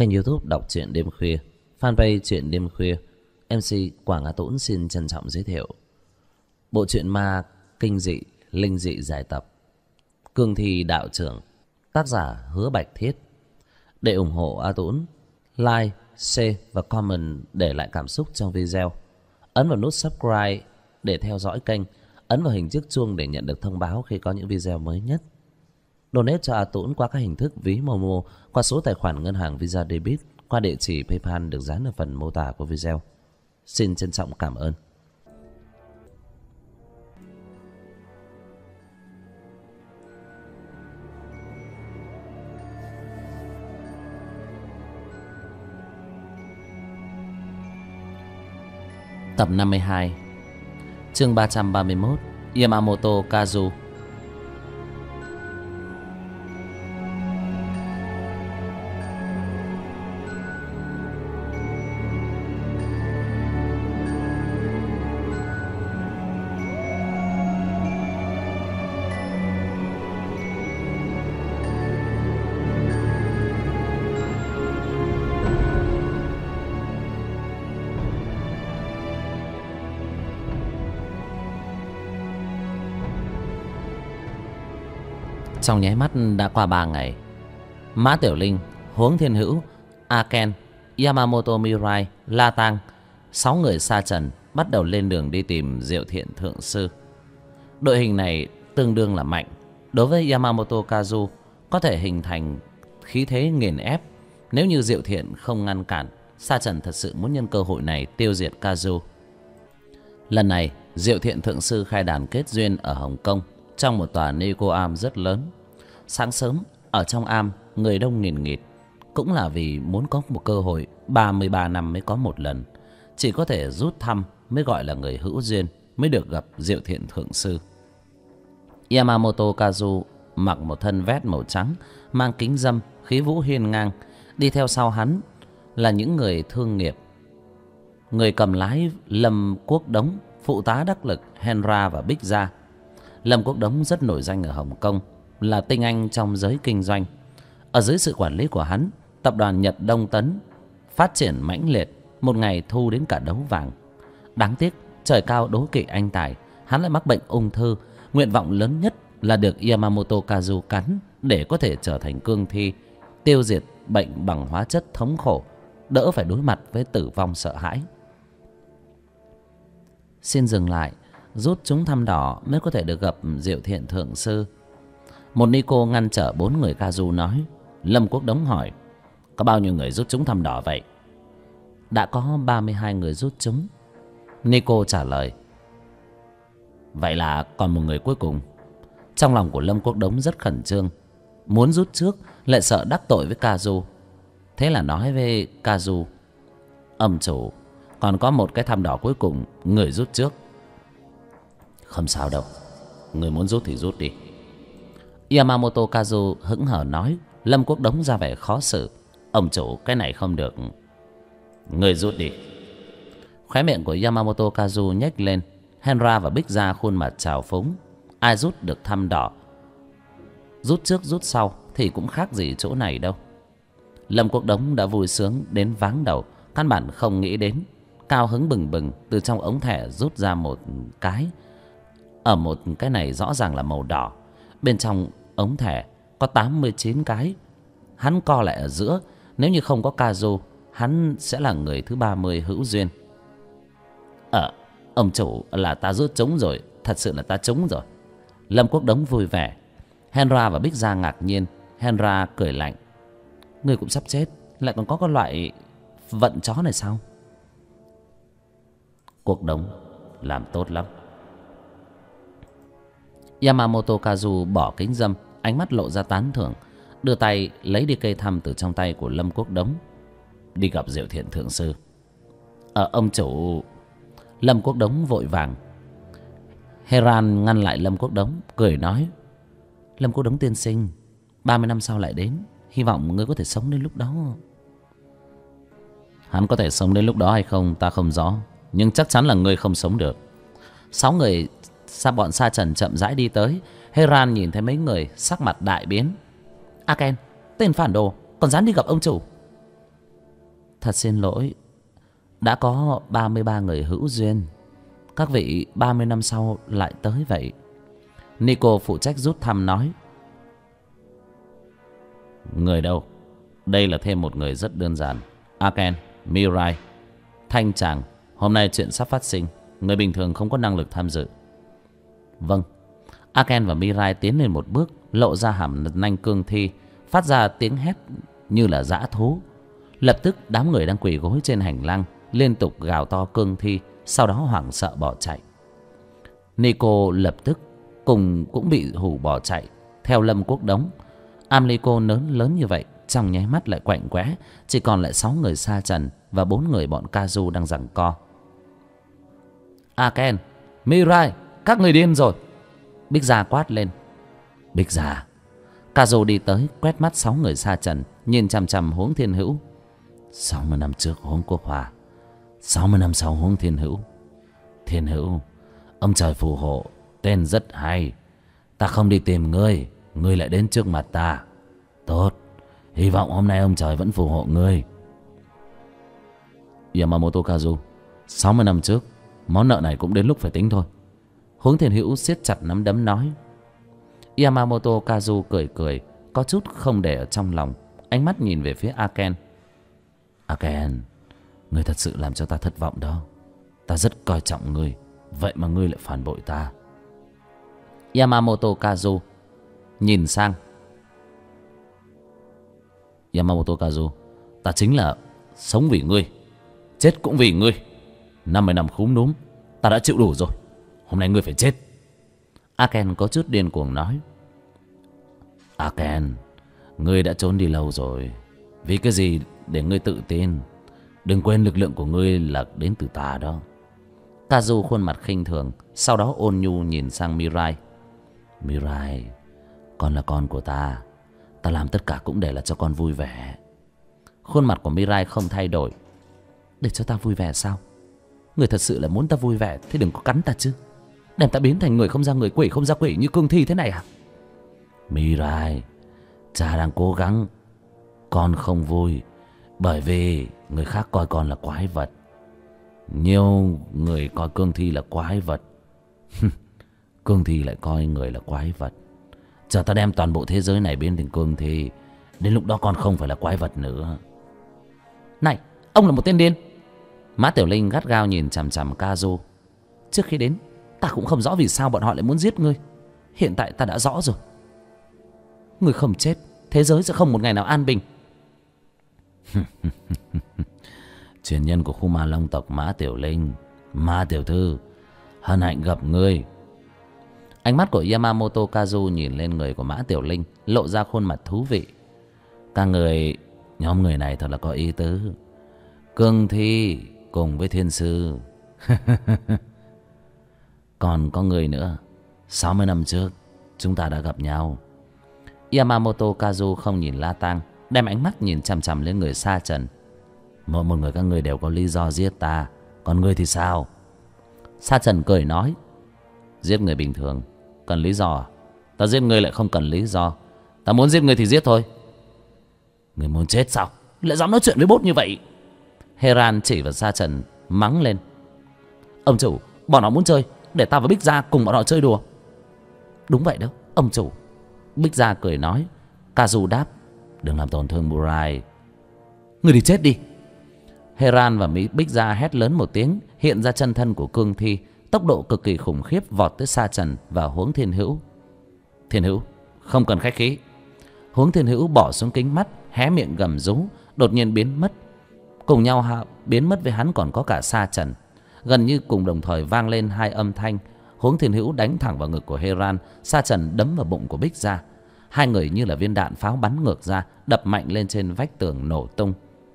Kênh YouTube đọc truyện đêm khuya, fanpage truyện đêm khuya. MC Quảng Á Tũng xin trân trọng giới thiệu bộ truyện ma kinh dị, linh dị giải tập Cương Thi Đạo Trưởng, tác giả Hứa Bạch Thiết. Để ủng hộ A Tũng, like, share và comment để lại cảm xúc trong video. Ấn vào nút subscribe để theo dõi kênh, ấn vào hình chiếc chuông để nhận được thông báo khi có những video mới nhất. Donate cho A Tũng qua các hình thức ví Momo, qua số tài khoản ngân hàng Visa Debit, qua địa chỉ PayPal được dán ở phần mô tả của video. Xin trân trọng cảm ơn. Tập 52, chương 331, Yamamoto Kazu. Trong nháy mắt đã qua 3 ngày, Mã Tiểu Linh, Huống Thiên Hữu, Aken, Yamamoto Mirai, La Tang, 6 người sa trần bắt đầu lên đường đi tìm Diệu Thiện Thượng Sư. Đội hình này tương đương là mạnh. Đối với Yamamoto Kazu, có thể hình thành khí thế nghiền ép. Nếu như Diệu Thiện không ngăn cản, sa trần thật sự muốn nhân cơ hội này tiêu diệt Kazu. Lần này, Diệu Thiện Thượng Sư khai đàn kết duyên ở Hồng Kông, trong một tòa Nico Am rất lớn. Sáng sớm ở trong am người đông nghìn nghịt, cũng là vì muốn có một cơ hội 33 năm mới có một lần, chỉ có thể rút thăm mới gọi là người hữu duyên, mới được gặp Diệu Thiện Thượng Sư. Yamamoto Kazu mặc một thân vest màu trắng, mang kính râm, khí vũ hiên ngang. Đi theo sau hắn là những người thương nghiệp. Người cầm lái Lâm Quốc Đống, phụ tá đắc lực Henra và Bích Gia. Lâm Quốc Đống rất nổi danh ở Hồng Kông, là tinh anh trong giới kinh doanh. Ở dưới sự quản lý của hắn, tập đoàn Nhật Đông Tấn phát triển mãnh liệt, một ngày thu đến cả đấu vàng. Đáng tiếc trời cao đố kỵ anh tài, hắn lại mắc bệnh ung thư. Nguyện vọng lớn nhất là được Yamamoto Kazu cắn để có thể trở thành cương thi, tiêu diệt bệnh bằng hóa chất thống khổ, đỡ phải đối mặt với tử vong sợ hãi. Xin dừng lại, rút chúng thăm đỏ mới có thể được gặp Diệu Thiện Thượng Sư. Một Nico ngăn trở 4 người Kazu nói. Lâm Quốc Đống hỏi, có bao nhiêu người rút chúng thăm đỏ vậy? Đã có 32 người rút chúng, Nico trả lời. Vậy là còn một người cuối cùng. Trong lòng của Lâm Quốc Đống rất khẩn trương, muốn rút trước lại sợ đắc tội với Kazu. Thế là nói với Kazu, ông chủ, còn có một cái thăm đỏ cuối cùng, người rút trước. Không sao đâu, người muốn rút thì rút đi, Yamamoto Kazu hững hờ nói. Lâm Quốc Đống ra vẻ khó xử. Ông chủ, cái này không được, người rút đi. Khóe miệng của Yamamoto Kazu nhếch lên. Henra và Bích Gia khuôn mặt trào phúng. Ai rút được thăm đỏ, rút trước rút sau thì cũng khác gì chỗ này đâu. Lâm Quốc Đống đã vui sướng đến váng đầu, căn bản không nghĩ đến. Cao hứng bừng bừng từ trong ống thẻ rút ra một cái. Ở một cái này rõ ràng là màu đỏ. Bên trong ống thẻ có 89 cái. Hắn co lại ở giữa. Nếu như không có Kazu, hắn sẽ là người thứ 30 hữu duyên. Ông chủ, là ta rút trúng rồi, thật sự là ta trúng rồi. Lâm Quốc Đống vui vẻ. Henra và Bích Gia ngạc nhiên. Henra cười lạnh. Người cũng sắp chết, lại còn có loại vận chó này sao? Quốc Đống làm tốt lắm. Yamamoto Kazu bỏ kính râm, ánh mắt lộ ra tán thưởng, đưa tay lấy đi cây thăm từ trong tay của Lâm Quốc Đống. Đi gặp Diệu Thiện Thượng Sư. Ông chủ. Lâm Quốc Đống vội vàng. Heran ngăn lại Lâm Quốc Đống, cười nói. Lâm Quốc Đống tiên sinh, 30 năm sau lại đến, hy vọng ngươi có thể sống đến lúc đó. Hắn có thể sống đến lúc đó hay không ta không rõ, nhưng chắc chắn là ngươi không sống được. 6 người bọn sa trần chậm rãi đi tới. Heran nhìn thấy mấy người, sắc mặt đại biến. Aken, tên phản đồ, còn dám đi gặp ông chủ. Thật xin lỗi, đã có 33 người hữu duyên. Các vị 30 năm sau lại tới vậy. Nico phụ trách rút thăm nói. Người đâu? Đây là thêm một người rất đơn giản. Aken, Mirai, Thanh chàng. Hôm nay chuyện sắp phát sinh, người bình thường không có năng lực tham dự. Vâng. Aken và Mirai tiến lên một bước, lộ ra hàm nanh cương thi, phát ra tiếng hét như là dã thú. Lập tức đám người đang quỳ gối trên hành lang liên tục gào to cương thi, sau đó hoảng sợ bỏ chạy. Nico lập tức cũng bị hù bỏ chạy theo Lâm Quốc Đống. Amlico lớn như vậy trong nháy mắt lại quạnh quẽ, chỉ còn lại 6 người sa trần và 4 người bọn Kazu đang giằng co. Aken, Mirai, các người điên rồi! Bích Gia quát lên. Bích Gia. Kazu đi tới quét mắt 6 người sa trần, nhìn chằm chằm Huống Thiên Hữu. 60 năm trước Huống Quốc Hòa, 60 năm sau Huống Thiên Hữu. Thiên Hữu, ông trời phù hộ, tên rất hay. Ta không đi tìm ngươi, ngươi lại đến trước mặt ta. Tốt, hy vọng hôm nay ông trời vẫn phù hộ ngươi. Yamamoto Kazu, 60 năm trước, món nợ này cũng đến lúc phải tính thôi. Huống Thiên Hữu siết chặt nắm đấm nói. Yamamoto Kazu cười cười, có chút không để ở trong lòng, ánh mắt nhìn về phía Aken. Aken, ngươi thật sự làm cho ta thất vọng đó. Ta rất coi trọng ngươi, vậy mà ngươi lại phản bội ta. Yamamoto Kazu nhìn sang. Yamamoto Kazu, ta chính là sống vì ngươi, chết cũng vì ngươi. 50 năm khúm núm, ta đã chịu đủ rồi. Hôm nay ngươi phải chết. Aken có chút điên cuồng nói. Aken, ngươi đã trốn đi lâu rồi. Vì cái gì để ngươi tự tin? Đừng quên lực lượng của ngươi là đến từ ta đó. Kazu khuôn mặt khinh thường, sau đó ôn nhu nhìn sang Mirai. Mirai, con là con của ta. Ta làm tất cả cũng để là cho con vui vẻ. Khuôn mặt của Mirai không thay đổi. Để cho ta vui vẻ sao? Người thật sự là muốn ta vui vẻ thì đừng có cắn ta chứ. Đem ta biến thành người không ra người, quỷ không ra quỷ như cương thi thế này à? Mirai, cha đang cố gắng. Con không vui bởi vì người khác coi con là quái vật. Nhiều người coi cương thi là quái vật. Cương thi lại coi người là quái vật. Chờ ta đem toàn bộ thế giới này biến thành cương thi, đến lúc đó con không phải là quái vật nữa. Này, ông là một tên điên. Mã Tiểu Linh gắt gao nhìn chằm chằm Kazu. Trước khi đến, ta cũng không rõ vì sao bọn họ lại muốn giết ngươi. Hiện tại ta đã rõ rồi. Ngươi không chết, thế giới sẽ không một ngày nào an bình. Truyền nhân của khu Ma Long tộc Mã Tiểu Linh, Ma Tiểu Thư, hân hạnh gặp ngươi. Ánh mắt của Yamamoto Kazu nhìn lên người của Mã Tiểu Linh, lộ ra khuôn mặt thú vị. Các người, nhóm người này thật là có ý tứ. Cương thi cùng với thiên sư. Còn có người nữa. 60 năm trước chúng ta đã gặp nhau. Yamamoto Kazu không nhìn La Tang, đem ánh mắt nhìn chằm chằm lên người sa trần. Một người các người đều có lý do giết ta. Còn ngươi thì sao? Sa trần cười nói. Giết người bình thường cần lý do à? Ta giết ngươi lại không cần lý do. Ta muốn giết ngươi thì giết thôi. Ngươi muốn chết sao? Lại dám nói chuyện với bốt như vậy? Heran chỉ vào Sa trần mắng lên. Ông chủ, bọn họ muốn chơi, để ta và Bích Gia cùng bọn họ chơi đùa. Đúng vậy đó, ông chủ. Bích Gia cười nói. Kazu đáp. Đừng làm tổn thương Mirai. Ngươi đi chết đi. Heran và Bích Gia hét lớn một tiếng, hiện ra chân thân của cương thi, tốc độ cực kỳ khủng khiếp vọt tới Sa trần và Huống Thiên Hữu. Thiên Hữu, không cần khách khí. Huống Thiên Hữu bỏ xuống kính mắt, hé miệng gầm rú, đột nhiên biến mất. Cùng nhau biến mất với hắn còn có cả Sa trần. Gần như cùng đồng thời vang lên hai âm thanh. Huống Thiên Hữu đánh thẳng vào ngực của Heran, Sa trần đấm vào bụng của Bích Gia. Hai người như là viên đạn pháo bắn ngược ra, đập mạnh lên trên vách tường nổ tung.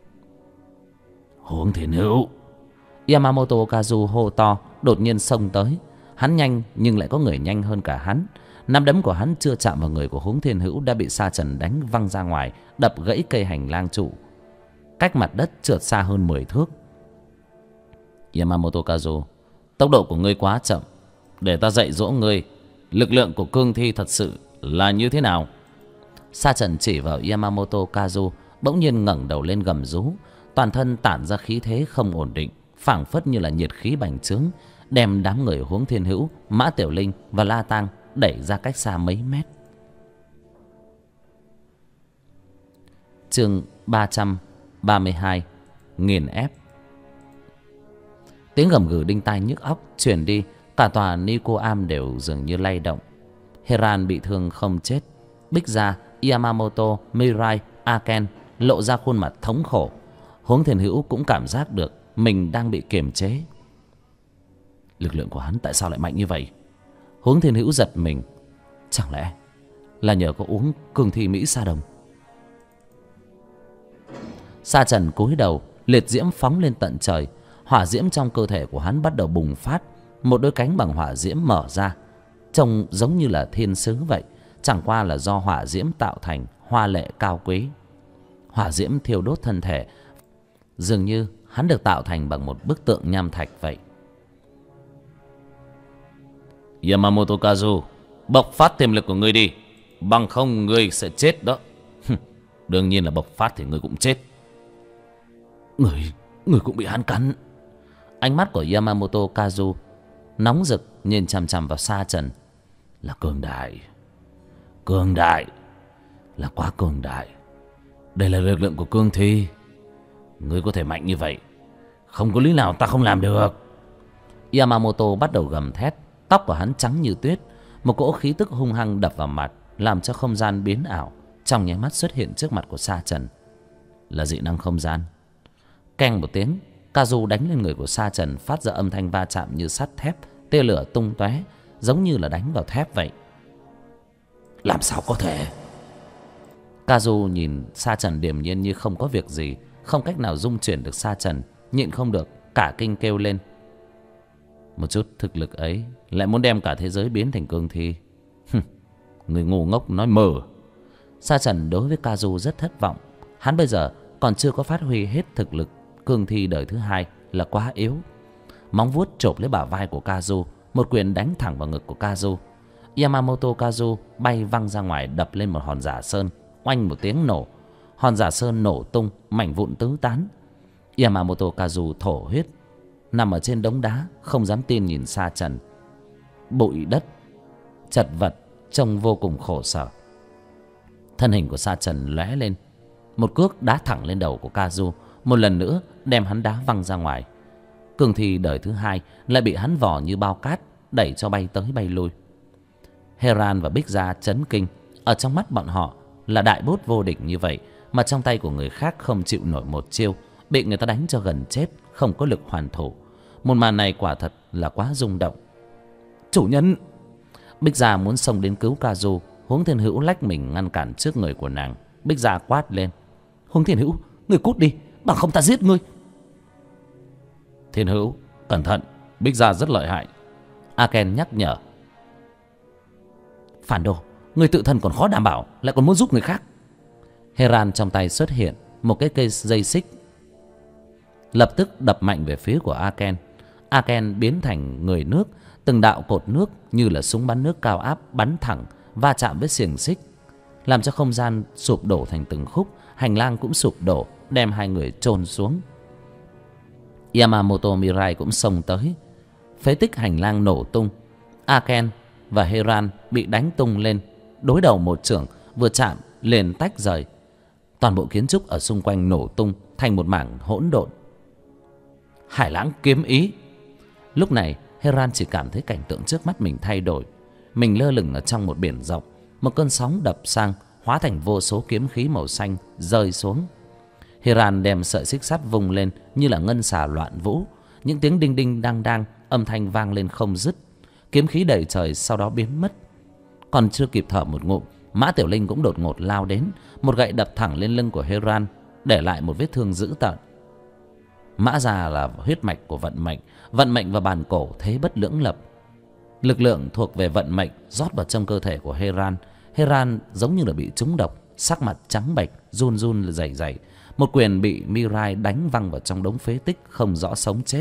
Huống Thiên Hữu! Yamamoto Kazu hô to, đột nhiên xông tới. Hắn nhanh nhưng lại có người nhanh hơn cả hắn. Nắm đấm của hắn chưa chạm vào người của Huống Thiên Hữu đã bị Sa trần đánh văng ra ngoài, đập gãy cây hành lang trụ, cách mặt đất trượt xa hơn 10 thước. Yamamoto Kazu, tốc độ của ngươi quá chậm. Để ta dạy dỗ ngươi lực lượng của cương thi thật sự là như thế nào. Sa trần chỉ vào Yamamoto Kazu, bỗng nhiên ngẩng đầu lên gầm rú. toàn thân tản ra khí thế không ổn định, phảng phất như là nhiệt khí bành trướng, đem đám người Huống Thiên Hữu, Mã Tiểu Linh và La Tang đẩy ra cách xa mấy mét. Chương 332: nghiền ép. Tiếng gầm gừ đinh tai nhức óc truyền đi, cả tòa Nikoam đều dường như lay động. Heran bị thương không chết. Bích Gia, Yamamoto, Mirai, Aken lộ ra khuôn mặt thống khổ. Huống Thiên Hữu cũng cảm giác được mình đang bị kiềm chế. Lực lượng của hắn tại sao lại mạnh như vậy? Huống Thiên Hữu giật mình. Chẳng lẽ là nhờ có uống cương thi Mỹ Sa Đồng? Sa Trần cúi đầu, liệt diễm phóng lên tận trời. Hỏa diễm trong cơ thể của hắn bắt đầu bùng phát. Một đôi cánh bằng hỏa diễm mở ra, trông giống như là thiên sứ vậy. Chẳng qua là do hỏa diễm tạo thành, hoa lệ cao quý. Hỏa diễm thiêu đốt thân thể, dường như hắn được tạo thành bằng một bức tượng nham thạch vậy. Yamamoto Kazu, bộc phát tiềm lực của ngươi đi, bằng không ngươi sẽ chết đó. Đương nhiên là bộc phát thì ngươi cũng chết. Người cũng bị hắn cắn. Ánh mắt của Yamamoto Kazu nóng rực nhìn chằm chằm vào Sa Trần. Là cường đại, cường đại, là quá cường đại. Đây là lực lượng của cương thi. Ngươi có thể mạnh như vậy, không có lý nào ta không làm được. Yamamoto bắt đầu gầm thét. Tóc của hắn trắng như tuyết. Một cỗ khí tức hung hăng đập vào mặt, làm cho không gian biến ảo, trong nháy mắt xuất hiện trước mặt của Sa Trần. Là dị năng không gian. Keng một tiếng, Kazu đánh lên người của Sa Trần, phát ra âm thanh va chạm như sắt thép, tia lửa tung tóe, giống như là đánh vào thép vậy. Làm sao có thể? Kazu nhìn Sa Trần điềm nhiên như không có việc gì, không cách nào dung chuyển được Sa Trần, nhịn không được cả kinh kêu lên. Một chút thực lực ấy lại muốn đem cả thế giới biến thành cương thi. Người ngu ngốc nói mờ. Sa Trần đối với Kazu rất thất vọng. Hắn bây giờ còn chưa có phát huy hết thực lực cương thi đời thứ hai, là quá yếu. Móng vuốt chộp lấy bả vai của Kazu, một quyền đánh thẳng vào ngực của Kazu. Yamamoto Kazu bay văng ra ngoài, đập lên một hòn giả sơn. Oanh một tiếng nổ, hòn giả sơn nổ tung, mảnh vụn tứ tán. Yamamoto Kazu thổ huyết, nằm ở trên đống đá, không dám tin nhìn Sa Trần. Bụi đất chật vật, trông vô cùng khổ sở. Thân hình của Sa Trần lóe lên, một cước đá thẳng lên đầu của Kazu, một lần nữa đem hắn đá văng ra ngoài. Cương thi đời thứ hai lại bị hắn vò như bao cát, đẩy cho bay tới bay lui. Heran và Bích Gia chấn kinh. Ở trong mắt bọn họ là đại bốt vô địch như vậy, mà trong tay của người khác không chịu nổi một chiêu, bị người ta đánh cho gần chết, không có lực hoàn thủ. Một màn này quả thật là quá rung động. Chủ nhân! Bích Gia muốn xông đến cứu Kazu. Huống Thiên Hữu lách mình ngăn cản trước người của nàng. Bích Gia quát lên. Huống Thiên Hữu, ngươi cút đi, bằng không ta giết ngươi. Thiên Hữu, cẩn thận, Bích Gia rất lợi hại. Aken nhắc nhở. Phản đồ, ngươi tự thân còn khó đảm bảo, lại còn muốn giúp người khác. Heran trong tay xuất hiện một cái cây dây xích, lập tức đập mạnh về phía của Aken. Aken biến thành người nước, từng đạo cột nước như là súng bắn nước cao áp bắn thẳng, va chạm với xiềng xích, làm cho không gian sụp đổ thành từng khúc. Hành lang cũng sụp đổ, đem hai người chôn xuống. Yamamoto Mirai cũng xông tới, phế tích hành lang nổ tung. Aken và Heran bị đánh tung lên, đối đầu một chưởng, vừa chạm liền tách rời. Toàn bộ kiến trúc ở xung quanh nổ tung thành một mảng hỗn độn. Hải lãng kiếm ý. Lúc này Heran chỉ cảm thấy cảnh tượng trước mắt mình thay đổi. Mình lơ lửng ở trong một biển rộng, một cơn sóng đập sang, hóa thành vô số kiếm khí màu xanh rơi xuống. Heran đem sợi xích sắt vung lên như là ngân xà loạn vũ. Những tiếng đinh đinh đang đang, âm thanh vang lên không dứt. Kiếm khí đầy trời sau đó biến mất. Còn chưa kịp thở một ngụm, Mã Tiểu Linh cũng đột ngột lao đến, một gậy đập thẳng lên lưng của Heran, để lại một vết thương dữ tợn. Mã Gia là huyết mạch của vận mệnh và bàn cổ thế bất lưỡng lập. Lực lượng thuộc về vận mệnh rót vào trong cơ thể của Heran. Heran giống như là bị trúng độc, sắc mặt trắng bệch, run run rẩy rẩy. Một quyền bị Mirai đánh văng vào trong đống phế tích, không rõ sống chết.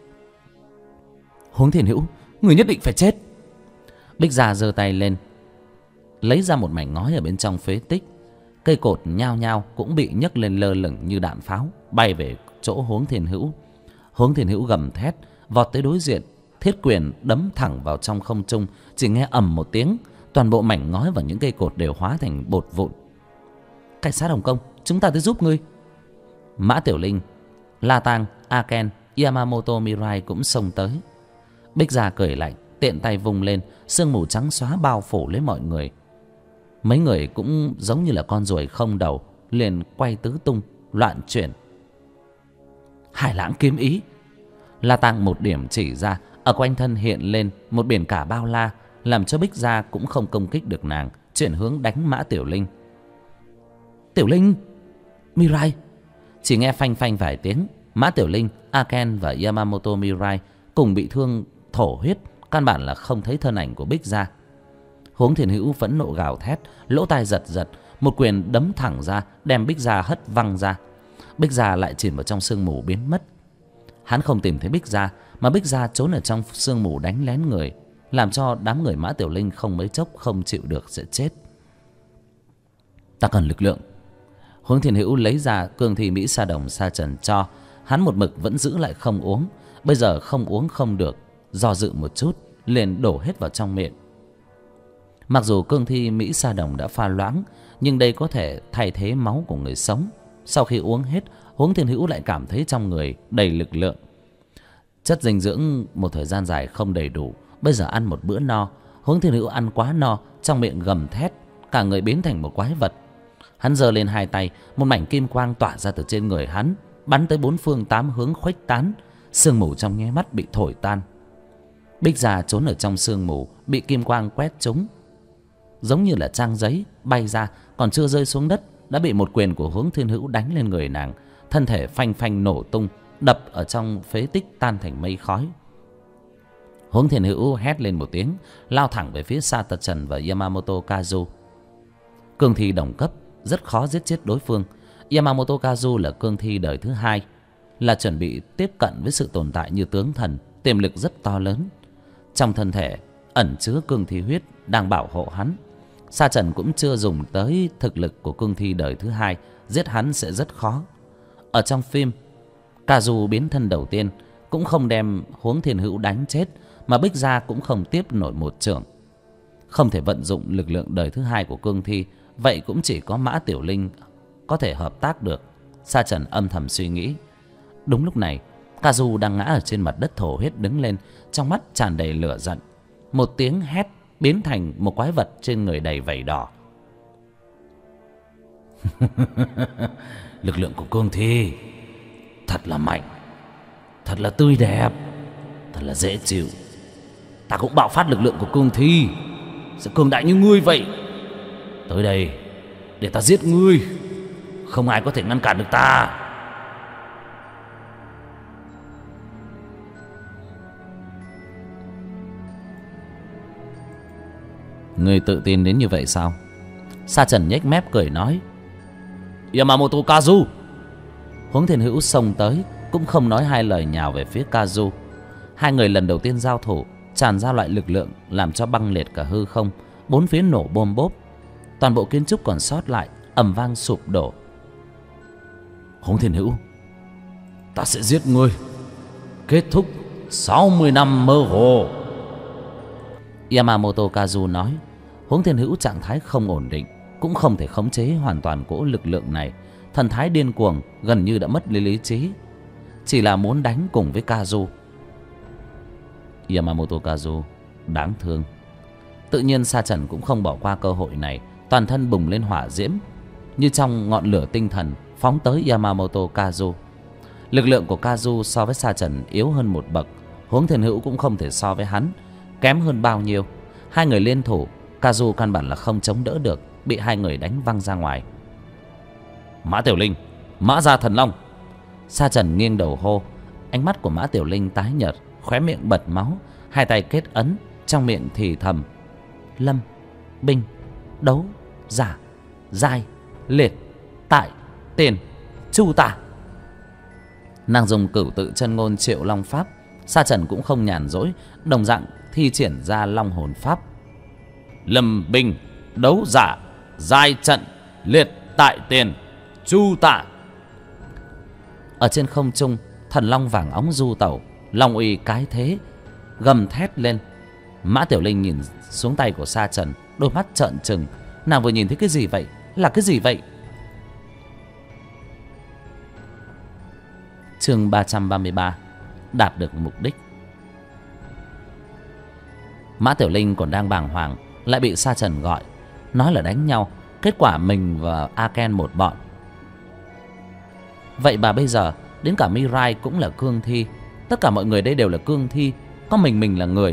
Huống Thiên Hữu, người nhất định phải chết. Bích Gia giơ tay lên, lấy ra một mảnh ngói ở bên trong phế tích. Cây cột nhao nhao cũng bị nhấc lên lơ lửng như đạn pháo, bay về chỗ Huống Thiên Hữu. Huống Thiên Hữu gầm thét vọt tới đối diện, thiết quyền đấm thẳng vào trong không trung. Chỉ nghe ầm một tiếng, toàn bộ mảnh ngói và những cây cột đều hóa thành bột vụn. Cảnh sát Hồng Kông, chúng ta tới giúp ngươi. Mã Tiểu Linh, La Tang, Aken, Yamamoto Mirai cũng xông tới. Bích Gia cười lạnh, tiện tay vung lên, sương mù trắng xóa bao phủ lấy mọi người. Mấy người cũng giống như là con ruồi không đầu, liền quay tứ tung loạn chuyển. Hải Lãng kiếm ý. La Tang một điểm chỉ ra, ở quanh thân hiện lên một biển cả bao la, làm cho Bích Gia cũng không công kích được nàng, chuyển hướng đánh Mã Tiểu Linh. Tiểu Linh, Mirai. Chỉ nghe phanh phanh vài tiếng, Mã Tiểu Linh, Aken và Yamamoto Mirai cùng bị thương thổ huyết, căn bản là không thấy thân ảnh của Bích Gia. Huống Thiên Hữu phẫn nộ gào thét, lỗ tai giật giật, một quyền đấm thẳng ra, đem Bích Gia hất văng ra. Bích Gia lại chìm vào trong sương mù biến mất. Hắn không tìm thấy Bích Gia, mà Bích Gia trốn ở trong sương mù đánh lén người, làm cho đám người Mã Tiểu Linh không mấy chốc không chịu được sẽ chết. Ta cần lực lượng. Huống Thiên Hữu lấy ra cương thi Mỹ Sa Đồng Sa Trần cho. Hắn một mực vẫn giữ lại không uống, bây giờ không uống không được, do dự một chút liền đổ hết vào trong miệng. Mặc dù cương thi Mỹ Sa Đồng đã pha loãng, nhưng đây có thể thay thế máu của người sống. Sau khi uống hết, Huống Thiên Hữu lại cảm thấy trong người đầy lực lượng. Chất dinh dưỡng một thời gian dài không đầy đủ, bây giờ ăn một bữa no. Huống Thiên Hữu ăn quá no, trong miệng gầm thét, cả người biến thành một quái vật. Hắn giơ lên hai tay, một mảnh kim quang tỏa ra từ trên người hắn, bắn tới bốn phương tám hướng khuếch tán. Sương mù trong nháy mắt bị thổi tan. Bích Gia trốn ở trong sương mù, bị kim quang quét trúng, giống như là trang giấy bay ra, còn chưa rơi xuống đất đã bị một quyền của Huống Thiên Hữu đánh lên người nàng, thân thể phanh phanh nổ tung, đập ở trong phế tích tan thành mây khói. Huống Thiên Hữu hét lên một tiếng, lao thẳng về phía Sa Trần và Yamamoto Kazu. Cương thi đồng cấp rất khó giết chết đối phương. Yamamoto Kazu là cương thi đời thứ hai, là chuẩn bị tiếp cận với sự tồn tại như tướng thần, tiềm lực rất to lớn. Trong thân thể ẩn chứa cương thi huyết đang bảo hộ hắn. Sa Trần cũng chưa dùng tới thực lực của cương thi đời thứ hai, giết hắn sẽ rất khó. Ở trong phim, Kazu biến thân đầu tiên cũng không đem Huống Thiên Hữu đánh chết, mà Bích Gia cũng không tiếp nổi một chưởng. Không thể vận dụng lực lượng đời thứ hai của cương thi, vậy cũng chỉ có Mã Tiểu Linh có thể hợp tác được. Sa Trần âm thầm suy nghĩ. Đúng lúc này, Kazu đang ngã ở trên mặt đất thổ huyết đứng lên, trong mắt tràn đầy lửa giận. Một tiếng hét biến thành một quái vật trên người đầy vảy đỏ. Lực lượng của cương thi thật là mạnh, thật là tươi đẹp, thật là dễ chịu. Ta cũng bạo phát lực lượng của cương thi, sẽ cường đại như ngươi vậy. Tới đây để ta giết ngươi, không ai có thể ngăn cản được ta. Ngươi tự tin đến như vậy sao? Sa Trần nhếch mép cười nói. Yamamoto Kazu. Huống Thiên Hữu xông tới, cũng không nói hai lời nhào về phía Kazu. Hai người lần đầu tiên giao thủ, tràn ra loại lực lượng làm cho băng liệt cả hư không, bốn phía nổ bôm bốp, toàn bộ kiến trúc còn sót lại ầm vang sụp đổ. Huống Thiên Hữu, ta sẽ giết ngươi, kết thúc 60 năm mơ hồ. Yamamoto Kazu nói. Huống Thiên Hữu trạng thái không ổn định, cũng không thể khống chế hoàn toàn cỗ lực lượng này, thần thái điên cuồng, gần như đã mất lý trí, chỉ là muốn đánh cùng với Kazu. Yamamoto Kazu đáng thương. Tự nhiên Sa Trần cũng không bỏ qua cơ hội này, toàn thân bùng lên hỏa diễm, như trong ngọn lửa tinh thần phóng tới Yamamoto Kazu. Lực lượng của Kazu so với Sa Trần yếu hơn một bậc, Huống Thiên Hữu cũng không thể so với hắn kém hơn bao nhiêu. Hai người liên thủ, Kazu căn bản là không chống đỡ được, bị hai người đánh văng ra ngoài. Mã Tiểu Linh, Mã Gia Thần Long. Sa Trần nghiêng đầu hô. Ánh mắt của Mã Tiểu Linh tái nhợt, khóe miệng bật máu, hai tay kết ấn, trong miệng thì thầm: Lâm, binh, đấu, giả, giai, liệt, tại, tiền, chu tả. Nàng dùng cửu tự chân ngôn Triệu Long Pháp. Sa Trần cũng không nhàn rỗi, đồng dạng thi triển ra Long Hồn Pháp. Lâm, binh, đấu, giả, giai, trận, liệt, tại, tiền, chu tả. Ở trên không trung, thần long vàng óng du tẩu, long uy cái thế, gầm thét lên. Mã Tiểu Linh nhìn xuống tay của Sa Trần, đôi mắt trợn trừng. Nàng vừa nhìn thấy cái gì vậy? Là cái gì vậy? Chương 333 đạt được mục đích. Mã Tiểu Linh còn đang bàng hoàng, lại bị Sa Trần gọi, nói là đánh nhau. Kết quả mình và Aken một bọn. Vậy mà bây giờ đến cả Mirai cũng là cương thi. Tất cả mọi người đây đều là cương thi, có mình là người.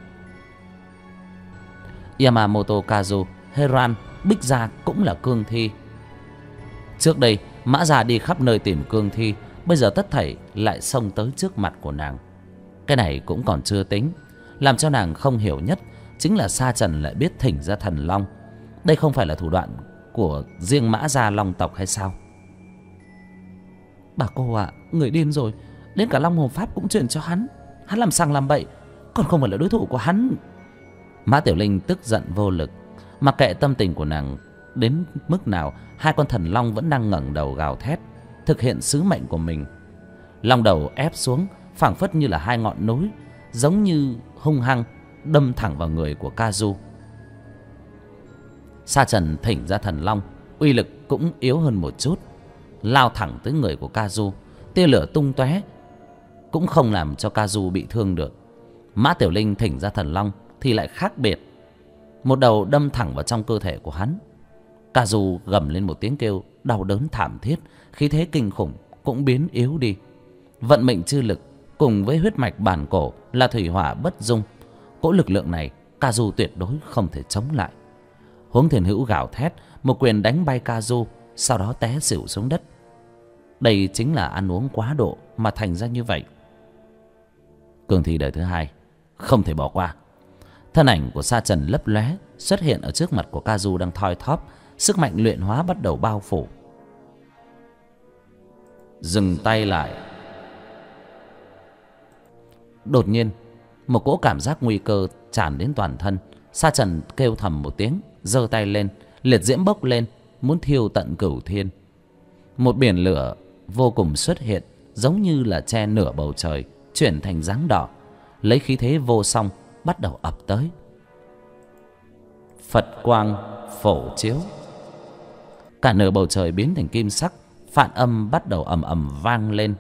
Yamamoto Kazu, Heran, Bích Gia cũng là cương thi. Trước đây Mã Gia đi khắp nơi tìm cương thi, bây giờ tất thảy lại xông tới trước mặt của nàng. Cái này cũng còn chưa tính. Làm cho nàng không hiểu nhất chính là Sa Trần lại biết thỉnh ra thần long. Đây không phải là thủ đoạn của riêng Mã Gia Long tộc hay sao? Bà cô ạ, người điên rồi. Đến cả Long Hồn Pháp cũng truyền cho hắn. Hắn làm sằng làm bậy, còn không phải là đối thủ của hắn. Mã Tiểu Linh tức giận vô lực. Mặc kệ tâm tình của nàng đến mức nào, hai con thần long vẫn đang ngẩng đầu gào thét, thực hiện sứ mệnh của mình. Long đầu ép xuống, phảng phất như là hai ngọn núi, giống như hung hăng đâm thẳng vào người của Kazu. Sa Trần thỉnh ra thần long, uy lực cũng yếu hơn một chút, lao thẳng tới người của Kazu. Tia lửa tung tóe cũng không làm cho Kazu bị thương được. Mã Tiểu Linh thỉnh ra thần long thì lại khác biệt, một đầu đâm thẳng vào trong cơ thể của hắn. Kazu gầm lên một tiếng kêu đau đớn thảm thiết, khí thế kinh khủng cũng biến yếu đi. Vận mệnh chư lực cùng với huyết mạch bản cổ là thủy hỏa bất dung, cỗ lực lượng này Kazu tuyệt đối không thể chống lại. Huống Thiền Hữu gào thét, một quyền đánh bay Kazu, sau đó té xỉu xuống đất. Đây chính là ăn uống quá độ mà thành ra như vậy. Cương thi đời thứ hai không thể bỏ qua. Thân ảnh của Sa Trần lấp lóe xuất hiện ở trước mặt của Kazu đang thoi thóp, sức mạnh luyện hóa bắt đầu bao phủ. Dừng tay lại. Đột nhiên một cỗ cảm giác nguy cơ tràn đến toàn thân. Sa Trần kêu thầm một tiếng, giơ tay lên, liệt diễm bốc lên, muốn thiêu tận cửu thiên. Một biển lửa vô cùng xuất hiện, giống như là che nửa bầu trời, chuyển thành dáng đỏ, lấy khí thế vô song bắt đầu ập tới. Phật quang phổ chiếu, cả nửa bầu trời biến thành kim sắc, phạn âm bắt đầu ầm ầm vang lên.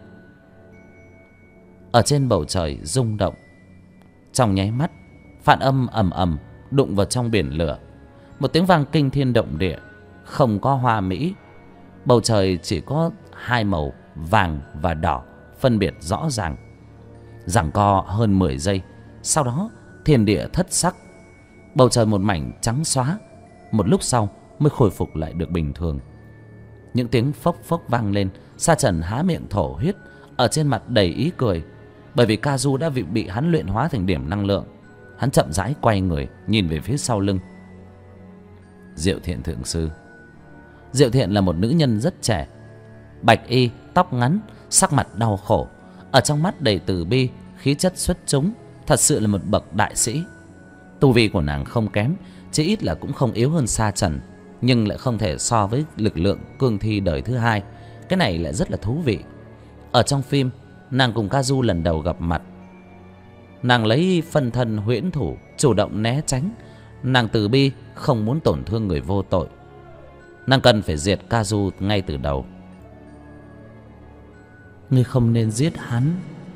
Ở trên bầu trời rung động. Trong nháy mắt, phạn âm ầm ầm đụng vào trong biển lửa, một tiếng vang kinh thiên động địa. Không có hoa mỹ, bầu trời chỉ có hai màu vàng và đỏ phân biệt rõ ràng. Giằng co hơn 10 giây, sau đó thiên địa thất sắc, bầu trời một mảnh trắng xóa. Một lúc sau mới khôi phục lại được bình thường. Những tiếng phốc phốc vang lên. Sa Trần há miệng thổ huyết, ở trên mặt đầy ý cười, bởi vì Kazu đã bị hắn luyện hóa thành điểm năng lượng. Hắn chậm rãi quay người nhìn về phía sau lưng. Diệu Thiện thượng sư. Diệu Thiện là một nữ nhân rất trẻ, bạch y, tóc ngắn, sắc mặt đau khổ, ở trong mắt đầy từ bi, khí chất xuất chúng, thật sự là một bậc đại sĩ. Tu vi của nàng không kém, chỉ ít là cũng không yếu hơn Sa Trần, nhưng lại không thể so với lực lượng cương thi đời thứ hai. Cái này lại rất là thú vị. Ở trong phim, nàng cùng Kazu lần đầu gặp mặt, nàng lấy phân thân huyễn thủ, chủ động né tránh. Nàng từ bi, không muốn tổn thương người vô tội. Nàng cần phải diệt Kazu ngay từ đầu. Ngươi không nên giết hắn.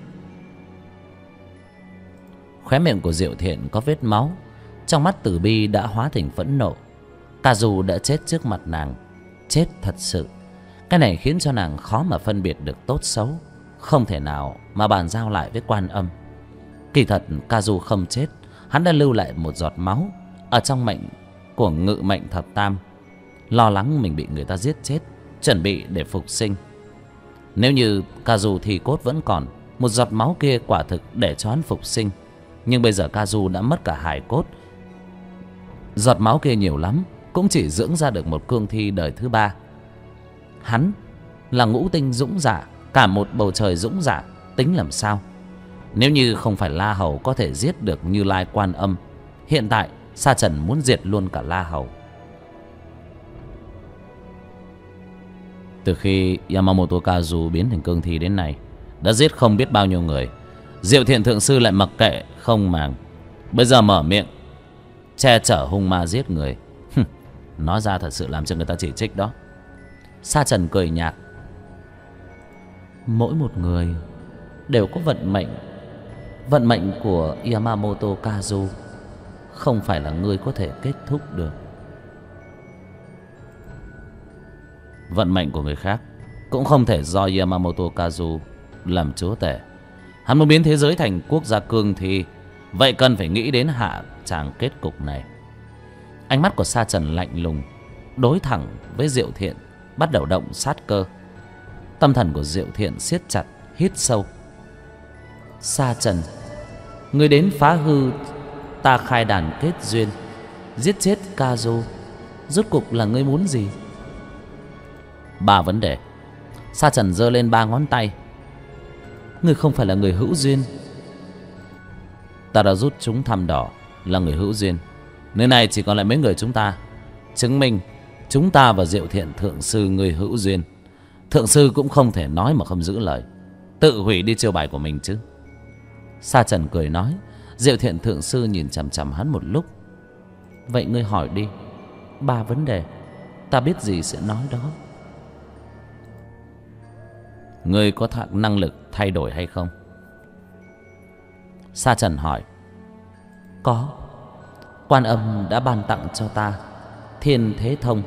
Khóe miệng của Diệu Thiện có vết máu, trong mắt từ bi đã hóa thành phẫn nộ. Kazu đã chết trước mặt nàng, chết thật sự. Cái này khiến cho nàng khó mà phân biệt được tốt xấu, không thể nào mà bàn giao lại với Quan Âm. Kỳ thật Kazu không chết, hắn đã lưu lại một giọt máu ở trong mệnh của Ngự Mệnh Thập Tam, lo lắng mình bị người ta giết chết, chuẩn bị để phục sinh. Nếu như Kazu thì cốt vẫn còn, một giọt máu kia quả thực để cho hắn phục sinh. Nhưng bây giờ Kazu đã mất cả hài cốt, giọt máu kia nhiều lắm cũng chỉ dưỡng ra được một cương thi đời thứ ba. Hắn là ngũ tinh dũng giả, cả một bầu trời dũng giả, tính làm sao? Nếu như không phải La Hầu có thể giết được Như Lai Quan Âm, hiện tại Sa Trần muốn diệt luôn cả La Hầu. Từ khi Yamamoto Kazu biến thành cương thi đến nay, đã giết không biết bao nhiêu người. Diệu Thiện Thượng Sư lại mặc kệ không màng. Bây giờ mở miệng che chở hung ma giết người. Nói ra thật sự làm cho người ta chỉ trích đó. Sa Trần cười nhạt. Mỗi một người đều có vận mệnh. Vận mệnh của Yamamoto Kazu không phải là ngươi có thể kết thúc được. Vận mệnh của người khác cũng không thể do Yamamoto Kazu làm chúa tể. Hắn muốn biến thế giới thành quốc gia cương thi, vậy cần phải nghĩ đến hạ tràng kết cục này. Ánh mắt của Sa Trần lạnh lùng, đối thẳng với Diệu Thiện, bắt đầu động sát cơ. Tâm thần của Diệu Thiện siết chặt, hít sâu. Sa Trần, ngươi đến phá hư ta khai đàn kết duyên, giết chết Kazu, rốt cục là ngươi muốn gì? 3 vấn đề. Sa Trần giơ lên 3 ngón tay. Ngươi không phải là người hữu duyên. Ta đã rút chúng thăm đỏ là người hữu duyên. Nơi này chỉ còn lại mấy người chúng ta, chứng minh chúng ta và Diệu Thiện Thượng Sư người hữu duyên. Thượng Sư cũng không thể nói mà không giữ lời, tự hủy đi chiêu bài của mình chứ. Sa Trần cười nói. Diệu Thiện Thượng Sư nhìn chằm chằm hắn một lúc. Vậy ngươi hỏi đi, 3 vấn đề, ta biết gì sẽ nói đó. Ngươi có năng lực thay đổi hay không? Sa Trần hỏi. Có. Quan Âm đã ban tặng cho ta Thiên Thế Thông.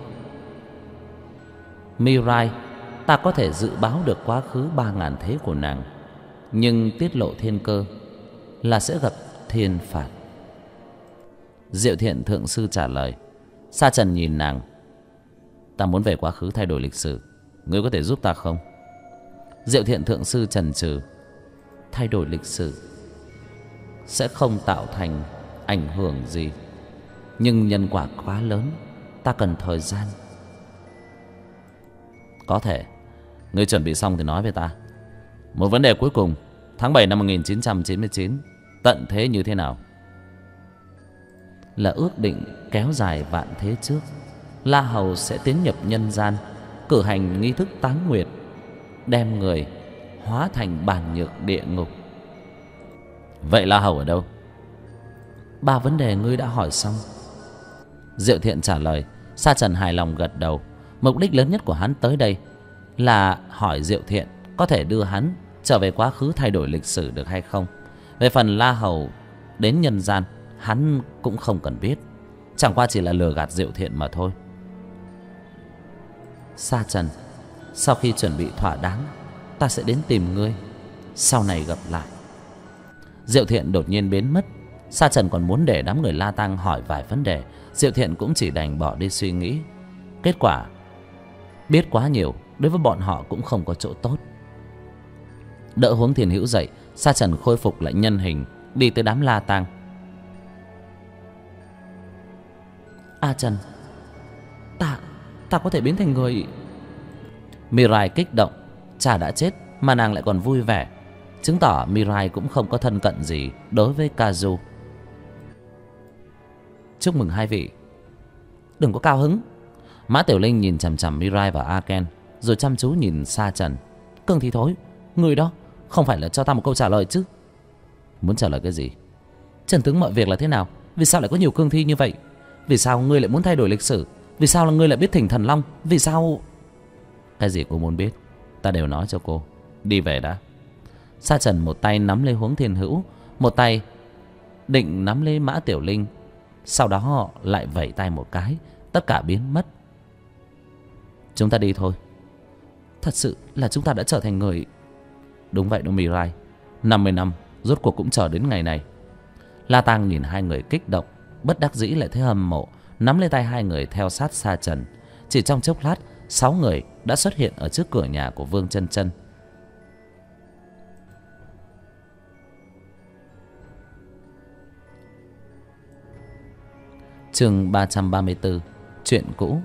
Mirai, ta có thể dự báo được quá khứ 3000 thế của nàng, nhưng tiết lộ thiên cơ là sẽ gặp thiên phạt. Diệu Thiện Thượng Sư trả lời. Sa Trần nhìn nàng. Ta muốn về quá khứ thay đổi lịch sử, ngươi có thể giúp ta không? Diệu Thiện Thượng Sư chần chừ. Thay đổi lịch sử sẽ không tạo thành ảnh hưởng gì, nhưng nhân quả quá lớn, ta cần thời gian. Có thể. Ngươi chuẩn bị xong thì nói với ta. Một vấn đề cuối cùng. Tháng 7 năm 1999, tận thế như thế nào? Là ước định kéo dài vạn thế trước. La Hầu sẽ tiến nhập nhân gian, cử hành nghi thức táng nguyệt, đem người hóa thành bản nhược địa ngục. Vậy La Hầu ở đâu? 3 vấn đề ngươi đã hỏi xong. Diệu Thiện trả lời. Sa Trần hài lòng gật đầu. Mục đích lớn nhất của hắn tới đây là hỏi Diệu Thiện có thể đưa hắn trở về quá khứ thay đổi lịch sử được hay không. Về phần La Hầu đến nhân gian, hắn cũng không cần biết, chẳng qua chỉ là lừa gạt Diệu Thiện mà thôi. Sa Trần, sau khi chuẩn bị thỏa đáng, ta sẽ đến tìm ngươi, sau này gặp lại. Diệu Thiện đột nhiên biến mất. Sa Trần còn muốn để đám người La Tăng hỏi vài vấn đề, Diệu Thiện cũng chỉ đành bỏ đi suy nghĩ. Kết quả biết quá nhiều đối với bọn họ cũng không có chỗ tốt. Đỡ Huống Thiên Hữu dậy, Sa Trần khôi phục lại nhân hình, đi tới đám La Tăng. A Trần, ta có thể biến thành người. Mirai kích động. Cha đã chết mà nàng lại còn vui vẻ, chứng tỏ Mirai cũng không có thân cận gì đối với Kazu. Chúc mừng hai vị. Đừng có cao hứng. Mã Tiểu Linh nhìn chằm chằm Mirai và Aken, rồi chăm chú nhìn Sa Trần. Cương thi thối, người đó không phải là cho ta một câu trả lời chứ? Muốn trả lời cái gì? Trần tướng mọi việc là thế nào? Vì sao lại có nhiều cương thi như vậy? Vì sao ngươi lại muốn thay đổi lịch sử? Vì sao là ngươi lại biết thỉnh thần long? Vì sao? Cái gì cô muốn biết ta đều nói cho cô. Đi về đã. Sa Trần một tay nắm lấy Huống Thiên Hữu, một tay định nắm lấy Mã Tiểu Linh, sau đó họ lại vẩy tay một cái, tất cả biến mất. Chúng ta đi thôi. Thật sự là chúng ta đã trở thành người. Đúng vậy đó Mirai, 50 năm rốt cuộc cũng chờ đến ngày này. La Tăng nhìn hai người kích động, bất đắc dĩ lại thấy hâm mộ, nắm lấy tay hai người theo sát Sa Trần. Chỉ trong chốc lát, 6 người đã xuất hiện ở trước cửa nhà của Vương Chân Chân. Chương 334, chuyện cũ.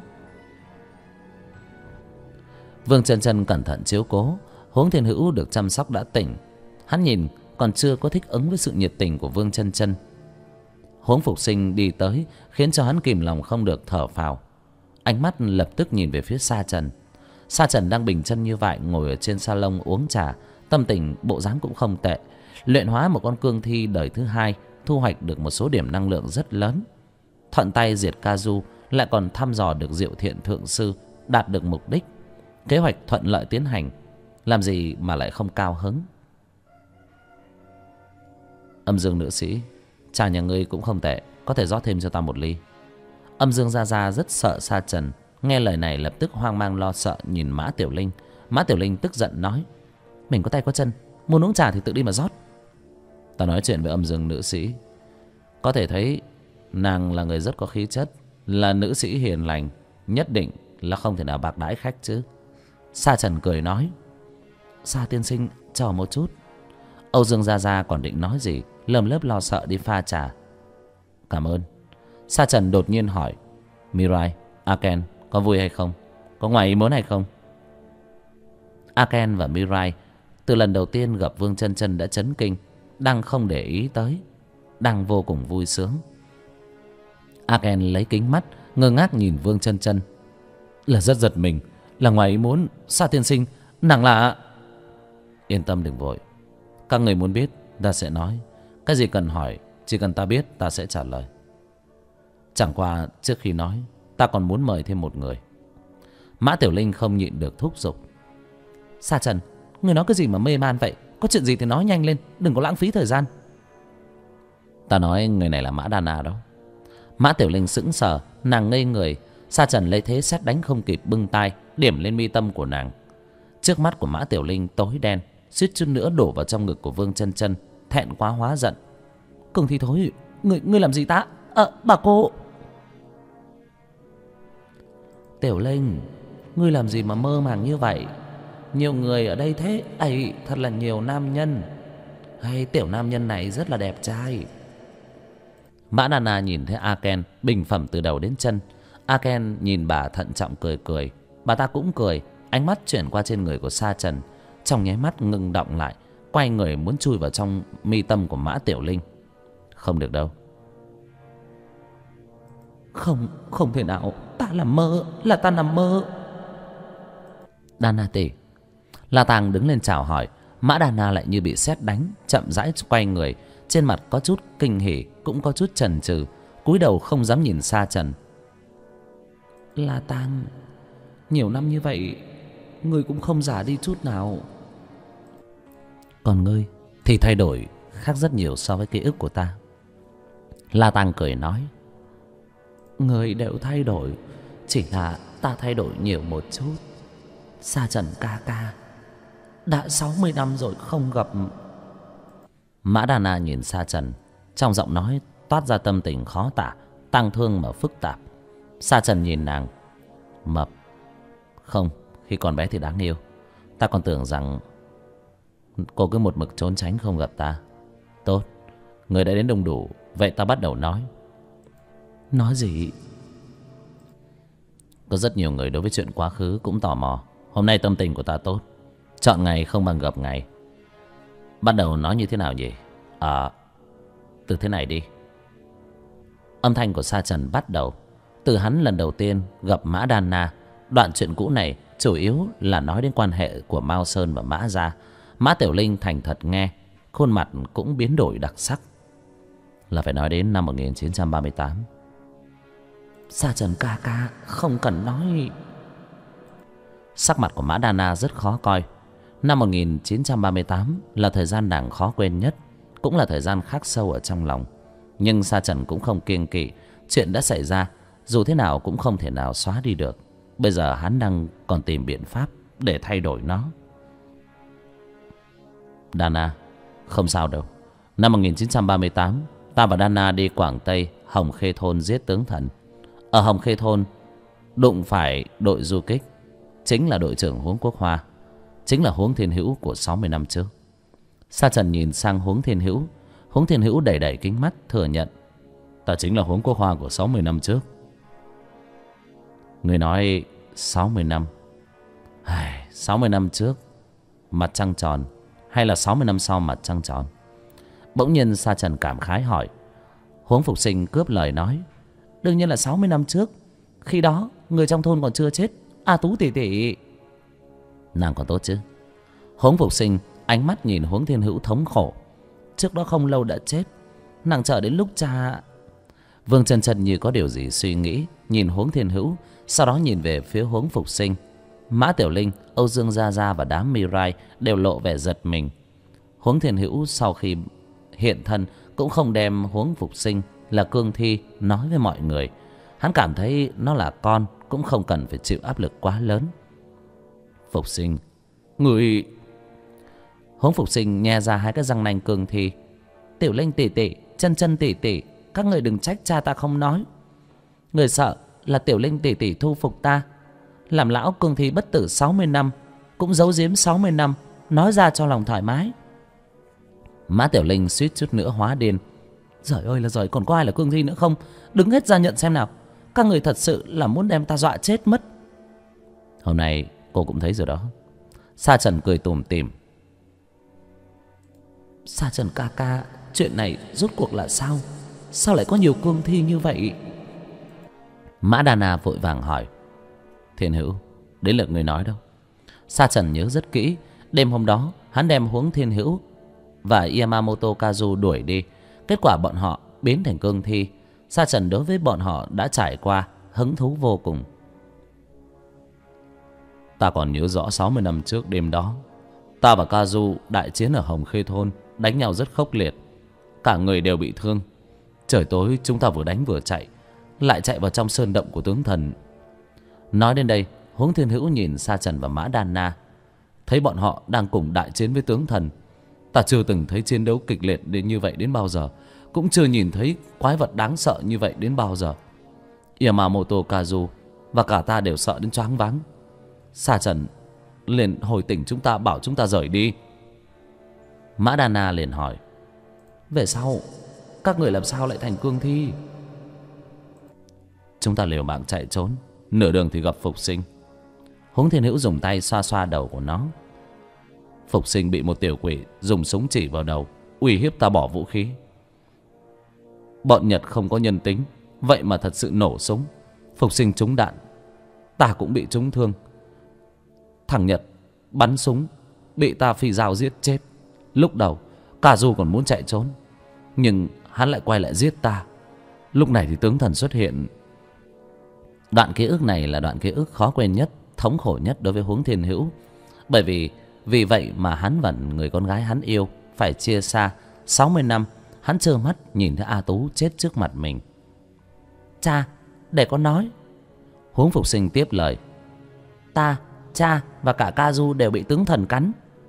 Vương Chân Chân cẩn thận chiếu cố, Huống Thiên Hữu được chăm sóc đã tỉnh. Hắn nhìn còn chưa có thích ứng với sự nhiệt tình của Vương Chân Chân. Huống Phục Sinh đi tới khiến cho hắn kìm lòng không được thở phào. Ánh mắt lập tức nhìn về phía Sa Trần. Sa Trần đang bình chân như vậy, ngồi ở trên salon uống trà, tâm tình bộ dáng cũng không tệ. Luyện hóa một con cương thi đời thứ hai, thu hoạch được một số điểm năng lượng rất lớn. Thuận tay diệt Kazu, lại còn thăm dò được Diệu Thiện Thượng Sư, đạt được mục đích. Kế hoạch thuận lợi tiến hành, làm gì mà lại không cao hứng. Âm Dương nữ sĩ, trà nhà ngươi cũng không tệ, có thể rót thêm cho ta một ly. Âm Dương Gia Gia rất sợ Sa Trần, nghe lời này lập tức hoang mang lo sợ nhìn Mã Tiểu Linh. Mã Tiểu Linh tức giận nói: mình có tay có chân, muốn uống trà thì tự đi mà rót. Ta nói chuyện với Âm Dương nữ sĩ, có thể thấy nàng là người rất có khí chất, là nữ sĩ hiền lành, nhất định là không thể nào bạc đãi khách chứ. Sa Trần cười nói: Sa tiên sinh chờ một chút. Âu Dương Gia Gia còn định nói gì, lầm lớp lo sợ đi pha trà. Cảm ơn. Sa Trần đột nhiên hỏi: Mirai, Aken có vui hay không, có ngoài ý muốn hay không? Aken và Mirai từ lần đầu tiên gặp Vương Chân Chân đã chấn kinh, đang không để ý tới, đang vô cùng vui sướng. Aken lấy kính mắt ngơ ngác nhìn Vương Chân Chân, là rất giật mình, là ngoài ý muốn. Sa tiên sinh, nàng là... Yên tâm đừng vội, các người muốn biết ta sẽ nói, cái gì cần hỏi chỉ cần ta biết ta sẽ trả lời. Chẳng qua trước khi nói, ta còn muốn mời thêm một người. Mã Tiểu Linh không nhịn được thúc giục: Sa Trần, người nói cái gì mà mê man vậy? Có chuyện gì thì nói nhanh lên, đừng có lãng phí thời gian. Ta nói người này là Mã Đa Na đó. Mã Tiểu Linh sững sờ, nàng ngây người. Sa Trần lấy thế sét đánh không kịp bưng tay điểm lên mi tâm của nàng. Trước mắt của Mã Tiểu Linh tối đen, suýt chút nữa đổ vào trong ngực của Vương Chân Chân, thẹn quá hóa giận. Cường thi thối, ngươi làm gì ta? Bà cô. Tiểu Linh, ngươi làm gì mà mơ màng như vậy? Nhiều người ở đây thế, ấy thật là nhiều nam nhân. Hay tiểu nam nhân này rất là đẹp trai. Mã Nana nhìn thấy Aken bình phẩm từ đầu đến chân. Aken nhìn bà thận trọng cười cười, bà ta cũng cười. Ánh mắt chuyển qua trên người của Sa Trần, trong nháy mắt ngừng động lại, quay người muốn chui vào trong mi tâm của Mã Tiểu Linh. Không được đâu. Không thể nào, ta làm mơ, là ta nằm mơ. Đana tỷ. La Tàng đứng lên chào hỏi. Mã Đana lại như bị sét đánh, chậm rãi quay người, trên mặt có chút kinh hỉ, cũng có chút chần chừ, cúi đầu không dám nhìn Sa Trần. La Tàng, nhiều năm như vậy, ngươi cũng không già đi chút nào. Còn ngươi thì thay đổi khác rất nhiều so với ký ức của ta. La Tàng cười nói: Ngươi đều thay đổi, chỉ là ta thay đổi nhiều một chút. Sa Trần ca ca, đã 60 năm rồi không gặp. Mã Đà Na nhìn Sa Trần, trong giọng nói toát ra tâm tình khó tả, tang thương mà phức tạp. Sa Trần nhìn nàng: Mập. Không, khi còn bé thì đáng yêu. Ta còn tưởng rằng cô cứ một mực trốn tránh không gặp ta. Tốt, người đã đến đông đủ, vậy ta bắt đầu nói. Nói gì? Có rất nhiều người đối với chuyện quá khứ cũng tò mò. Hôm nay tâm tình của ta tốt, chọn ngày không bằng gặp ngày. Bắt đầu nói như thế nào nhỉ? Từ thế này đi. Âm thanh của Sa Trần bắt đầu từ hắn lần đầu tiên gặp Mã Đan Na. Đoạn chuyện cũ này chủ yếu là nói đến quan hệ của Mao Sơn và Mã Gia. Mã Tiểu Linh thành thật nghe, khuôn mặt cũng biến đổi đặc sắc. Là phải nói đến năm 1938. Sa Trần ca ca, không cần nói. Sắc mặt của Mã Đa Na rất khó coi. Năm 1938 là thời gian nàng khó quên nhất, cũng là thời gian khắc sâu ở trong lòng. Nhưng Sa Trần cũng không kiêng kỵ. Chuyện đã xảy ra, dù thế nào cũng không thể nào xóa đi được. Bây giờ hắn đang còn tìm biện pháp để thay đổi nó. Dana, không sao đâu. Năm 1938, ta và Dana đi Quảng Tây, Hồng Khê Thôn giết tướng thần. Ở Hồng Khê Thôn đụng phải đội du kích, chính là đội trưởng Huống Quốc Hoa, chính là Huống Thiên Hữu của 60 năm trước. Sa Trần nhìn sang Huống Thiên Hữu. Huống Thiên Hữu đẩy đẩy kính mắt thừa nhận: Ta chính là Huống Quốc Hoa của 60 năm trước. Người nói 60 năm, 60 năm trước mặt trăng tròn, hay là 60 năm sau mặt trăng tròn? Bỗng nhiên Sa Trần cảm khái hỏi. Huống Phục Sinh cướp lời nói: Đương nhiên là 60 năm trước. Khi đó người trong thôn còn chưa chết. A Tú tỷ tỷ. Nàng còn tốt chứ? Huống Phục Sinh ánh mắt nhìn Huống Thiên Hữu thống khổ. Trước đó không lâu đã chết, nàng chờ đến lúc cha... Vương Chân Chân như có điều gì suy nghĩ, nhìn Huống Thiên Hữu, sau đó nhìn về phía Huống Phục Sinh. Mã Tiểu Linh, Âu Dương Gia Gia và đám Mirai đều lộ vẻ giật mình. Huống Thiên Hữu sau khi hiện thân cũng không đem Huống Phục Sinh là cương thi nói với mọi người. Hắn cảm thấy nó là con, cũng không cần phải chịu áp lực quá lớn. Phục Sinh, người... Huống Phục Sinh nhe ra hai cái răng nanh cương thi. Tiểu Linh tỷ tỷ, Chân Chân tỷ tỷ, các người đừng trách cha ta không nói. Người sợ là Tiểu Linh tỷ tỷ thu phục ta, làm lão cương thi bất tử 60 năm, cũng giấu giếm 60 năm, nói ra cho lòng thoải mái. Mã Tiểu Linh suýt chút nữa hóa điên. Giời ơi là giời, còn có ai là cương thi nữa không? Đứng hết ra nhận xem nào. Các người thật sự là muốn đem ta dọa chết mất. Hôm nay cô cũng thấy rồi đó. Sa Trần cười tủm tỉm. Sa Trần ca ca, chuyện này rốt cuộc là sao? Sao lại có nhiều cương thi như vậy? Mã Đà Na vội vàng hỏi. Thiên Hữu, đến lượt người nói đâu. Sa Trần nhớ rất kỹ. Đêm hôm đó hắn đem Huống Thiên Hữu và Yamamoto Kazu đuổi đi. Kết quả bọn họ biến thành cương thi. Sa Trần đối với bọn họ đã trải qua hứng thú vô cùng. Ta còn nhớ rõ 60 năm trước đêm đó, ta và Kazu đại chiến ở Hồng Khê Thôn, đánh nhau rất khốc liệt, cả người đều bị thương. Trời tối chúng ta vừa đánh vừa chạy, lại chạy vào trong sơn động của tướng thần. Nói đến đây, Huống Thiên Hữu nhìn Sa Trần và Mã Đan Na, thấy bọn họ đang cùng đại chiến với tướng thần. Ta chưa từng thấy chiến đấu kịch liệt đến như vậy đến bao giờ, cũng chưa nhìn thấy quái vật đáng sợ như vậy đến bao giờ. Yamamoto Kazu và cả ta đều sợ đến choáng váng. Sa Trần liền hồi tỉnh chúng ta, bảo chúng ta rời đi. Mã Đa Na liền hỏi, về sau các người làm sao lại thành cương thi? Chúng ta liều mạng chạy trốn, nửa đường thì gặp Phục Sinh. Huống Thiên Hữu dùng tay xoa xoa đầu của nó. Phục Sinh bị một tiểu quỷ dùng súng chỉ vào đầu, uy hiếp ta bỏ vũ khí. Bọn Nhật không có nhân tính, vậy mà thật sự nổ súng. Phục Sinh trúng đạn, ta cũng bị trúng thương. Thằng Nhật bắn súng, bị ta phi dao giết chết. Lúc đầu Kazu còn muốn chạy trốn, nhưng hắn lại quay lại giết ta. Lúc này thì tướng thần xuất hiện. Đoạn ký ức này là đoạn ký ức khó quên nhất, thống khổ nhất đối với Huống Thiên Hữu. Bởi vì vậy mà hắn và người con gái hắn yêu phải chia xa 60 năm. Hắn trơ mắt nhìn thấy A Tú chết trước mặt mình. Cha, để con nói. Huống Phục Sinh tiếp lời. Ta, cha và cả Kazu đều bị tướng thần cắn.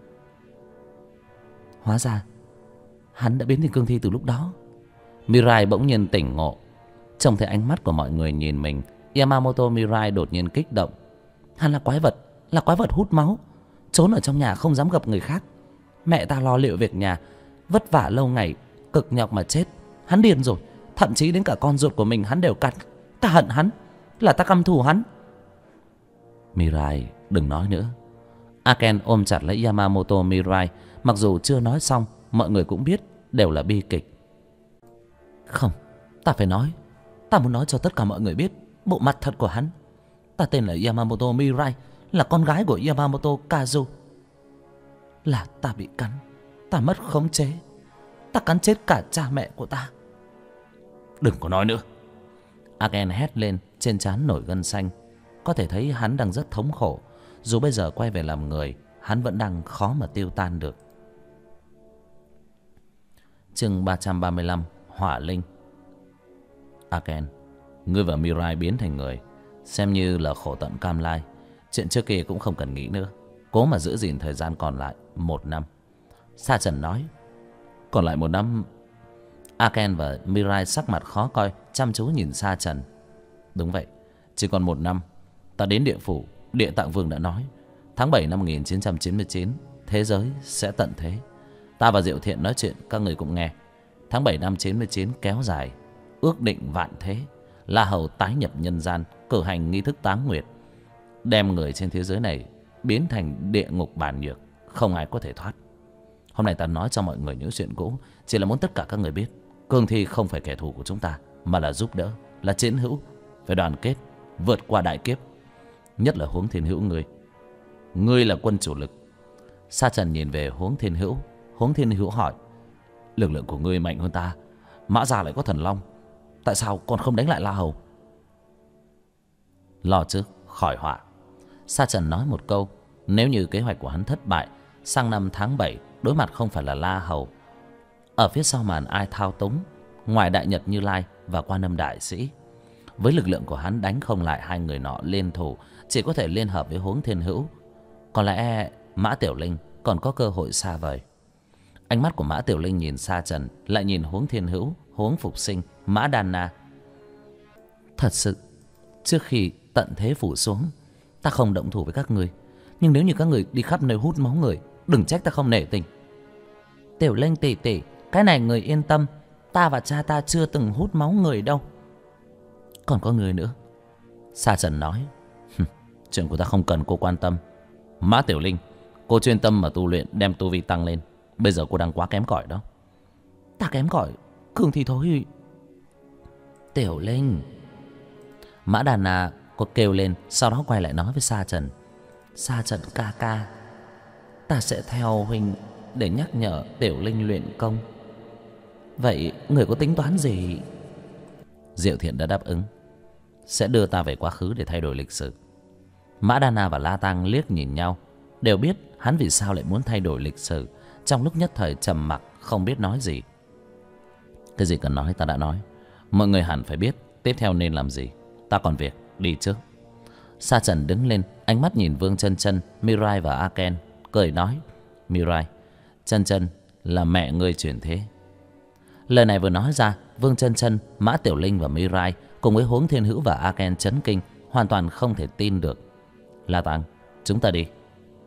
Hóa ra hắn đã biến thành cương thi từ lúc đó. Mirai bỗng nhiên tỉnh ngộ. Trông thấy ánh mắt của mọi người nhìn mình, Yamamoto Mirai đột nhiên kích động. Hắn là quái vật hút máu, trốn ở trong nhà không dám gặp người khác. Mẹ ta lo liệu việc nhà vất vả lâu ngày, cực nhọc mà chết. Hắn điên rồi, thậm chí đến cả con ruột của mình hắn đều cắn. Ta hận hắn, là ta căm thù hắn. Mirai, đừng nói nữa. Aken ôm chặt lấy Yamamoto Mirai. Mặc dù chưa nói xong, mọi người cũng biết đều là bi kịch. Không, ta phải nói. Ta muốn nói cho tất cả mọi người biết bộ mặt thật của hắn. Ta tên là Yamamoto Mirai, là con gái của Yamamoto Kazu. Là ta bị cắn, ta mất khống chế, ta cắn chết cả cha mẹ của ta. Đừng có nói nữa. Aken hét lên, trên trán nổi gân xanh. Có thể thấy hắn đang rất thống khổ. Dù bây giờ quay về làm người, hắn vẫn đang khó mà tiêu tan được. Chương 335, Hỏa Linh. Aken, ngươi và Mirai biến thành người, xem như là khổ tận cam lai. Chuyện trước kia cũng không cần nghĩ nữa, cố mà giữ gìn thời gian còn lại 1 năm. Sa Trần nói. Còn lại 1 năm? Aken và Mirai sắc mặt khó coi, chăm chú nhìn Sa Trần. Đúng vậy, chỉ còn 1 năm. Ta đến địa phủ, Địa Tạng Vương đã nói tháng 7 năm 1999 thế giới sẽ tận thế. Ta và Diệu Thiện nói chuyện các người cũng nghe. Tháng 7 năm 99 kéo dài, ước định vạn thế. La Hầu tái nhập nhân gian, cử hành nghi thức táng nguyệt, đem người trên thế giới này biến thành địa ngục bản nhược, không ai có thể thoát. Hôm nay ta nói cho mọi người những chuyện cũ, chỉ là muốn tất cả các người biết cương thi không phải kẻ thù của chúng ta, mà là giúp đỡ, là chiến hữu. Phải đoàn kết, vượt qua đại kiếp. Nhất là Huống Thiên Hữu người. ngươi là quân chủ lực. Sa Trần nhìn về Huống Thiên Hữu. Huống Thiên Hữu hỏi: lực lượng của ngươi mạnh hơn ta, Mã gia lại có thần long, tại sao còn không đánh lại La Hầu? Lo trước khỏi họa. Sa Trần nói một câu, nếu như kế hoạch của hắn thất bại, sang năm tháng 7 đối mặt không phải là La Hầu, ở phía sau màn ai thao túng ngoài Đại Nhật Như Lai và Quan Âm Đại Sĩ. Với lực lượng của hắn đánh không lại hai người nọ liên thủ, chỉ có thể liên hợp với Huống Thiên Hữu. Có lẽ Mã Tiểu Linh còn có cơ hội xa vời. Ánh mắt của Mã Tiểu Linh nhìn Sa Trần, lại nhìn Huống Thiên Hữu, Huống Phục Sinh, Mã Đan Na. Thật sự, trước khi tận thế phủ xuống, ta không động thủ với các người. Nhưng nếu như các người đi khắp nơi hút máu người, đừng trách ta không nể tình. Tiểu Linh tỷ tỷ, cái này người yên tâm, ta và cha ta chưa từng hút máu người đâu. Còn có người nữa. Sa Trần nói: chuyện của ta không cần cô quan tâm. Mã Tiểu Linh, cô chuyên tâm mà tu luyện, đem tu vi tăng lên. Bây giờ cô đang quá kém cỏi đó. Ta kém cỏi? Cường thì thôi. Tiểu Linh. Mã Đàn Na có kêu lên, sau đó quay lại nói với Sa Trần: Sa Trần ca ca, ta sẽ theo huynh để nhắc nhở Tiểu Linh luyện công. Vậy người có tính toán gì? Diệu Thiện đã đáp ứng, sẽ đưa ta về quá khứ để thay đổi lịch sử. Mã Đa Na và La Tăng liếc nhìn nhau, đều biết hắn vì sao lại muốn thay đổi lịch sử. Trong lúc nhất thời trầm mặc không biết nói gì. Cái gì cần nói ta đã nói, mọi người hẳn phải biết tiếp theo nên làm gì. Ta còn việc, đi trước. Sa Trần đứng lên, ánh mắt nhìn Vương Chân Chân, Mirai và Aken, cười nói: Mirai, Chân Chân là mẹ ngươi chuyển thế. Lời này vừa nói ra, Vương Chân Chân, Mã Tiểu Linh và Mirai cùng với Huống Thiên Hữu và Aken chấn kinh, hoàn toàn không thể tin được. La Tăng, chúng ta đi.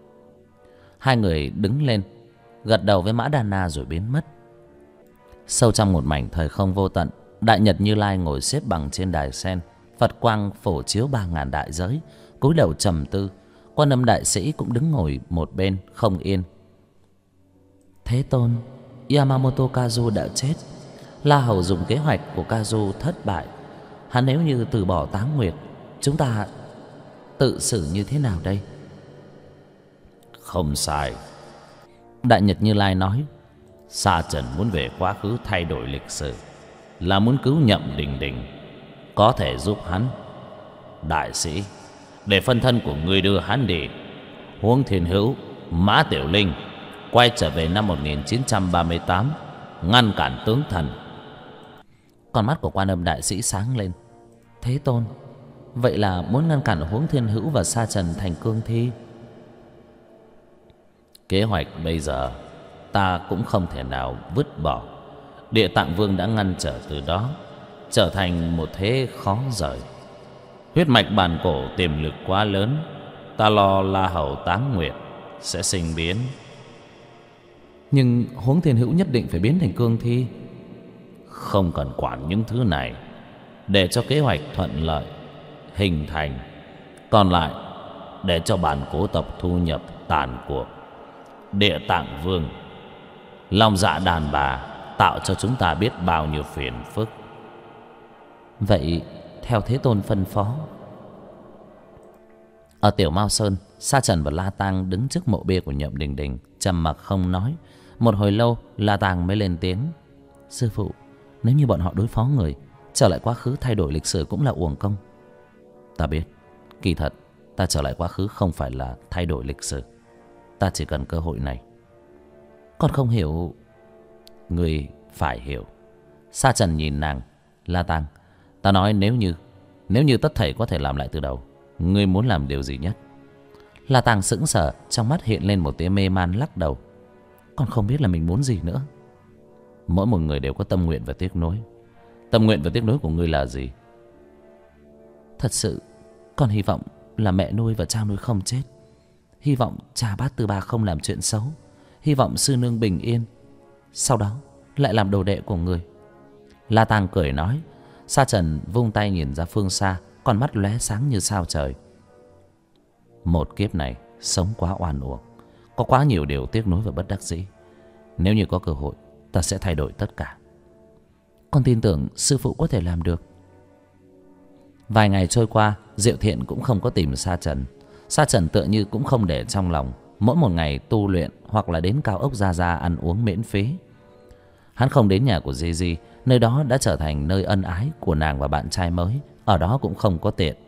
Hai người đứng lên, gật đầu với Mã Đa Na rồi biến mất. Sâu trong một mảnh thời không vô tận, Đại Nhật Như Lai ngồi xếp bằng trên đài sen, Phật quang phổ chiếu 3000 đại giới, cúi đầu trầm tư. Quan Âm Đại Sĩ cũng đứng ngồi một bên không yên. Thế Tôn, Yamamoto Kazu đã chết. La Hầu dùng kế hoạch của Kazu thất bại. Hắn nếu như từ bỏ Táng Nguyệt, chúng ta tự xử như thế nào đây? Không sai. Đại Nhật Như Lai nói: Sa Trần muốn về quá khứ thay đổi lịch sử, là muốn cứu Nhậm Đình Đình, có thể giúp hắn. Đại sĩ, để phân thân của ngươi đưa hắn đi. Huống Thiên Hữu, Mã Tiểu Linh quay trở về năm 1938, ngăn cản tướng thần. Con mắt của Quan Âm Đại Sĩ sáng lên. Thế Tôn, vậy là muốn ngăn cản Huống Thiên Hữu và Sa Trần thành cương thi. Kế hoạch bây giờ ta cũng không thể nào vứt bỏ. Địa Tạng Vương đã ngăn trở từ đó, trở thành một thế khó rời. Huyết mạch bản cổ tiềm lực quá lớn, ta lo La Hầu Táng Nguyệt sẽ sinh biến. Nhưng Huống Thiên Hữu nhất định phải biến thành cương thi. Không cần quản những thứ này, để cho kế hoạch thuận lợi hình thành. Còn lại để cho bản cố tộc thu nhập tàn cuộc. Địa Tạng Vương, lòng dạ đàn bà tạo cho chúng ta biết bao nhiêu phiền phức. Vậy theo Thế Tôn phân phó. Ở Tiểu Mao Sơn, Sa Trần và La Tang đứng trước mộ bia của Nhậm Đình Đình, trầm mặc không nói. Một hồi lâu, La Tang mới lên tiếng: Sư phụ, nếu như bọn họ đối phó người, trở lại quá khứ thay đổi lịch sử cũng là uổng công. Ta biết, kỳ thật ta trở lại quá khứ không phải là thay đổi lịch sử, ta chỉ cần cơ hội này. Con không hiểu. Người phải hiểu. Sa Trần nhìn nàng. La Tang, ta nói nếu như tất thảy có thể làm lại từ đầu, ngươi muốn làm điều gì nhất? La Tang sững sờ, trong mắt hiện lên một tia mê man, lắc đầu. Con không biết là mình muốn gì nữa. Mỗi một người đều có tâm nguyện và tiếc nuối. Tâm nguyện và tiếc nuối của ngươi là gì? Thật sự, con hy vọng là mẹ nuôi và cha nuôi không chết. Hy vọng cha Bát Tư Ba không làm chuyện xấu. Hy vọng sư nương bình yên, sau đó lại làm đồ đệ của người. La Tang cười nói. Sa Trần vung tay nhìn ra phương xa, con mắt lóe sáng như sao trời. Một kiếp này sống quá oan uổng, có quá nhiều điều tiếc nuối và bất đắc dĩ. Nếu như có cơ hội, ta sẽ thay đổi tất cả. Con tin tưởng sư phụ có thể làm được. Vài ngày trôi qua, Diệu Thiện cũng không có tìm Sa Trần. Sa Trần tựa như cũng không để trong lòng, mỗi một ngày tu luyện hoặc là đến cao ốc Gia Gia ăn uống miễn phí. Hắn không đến nhà của Gigi, nơi đó đã trở thành nơi ân ái của nàng và bạn trai mới, ở đó cũng không có tiện.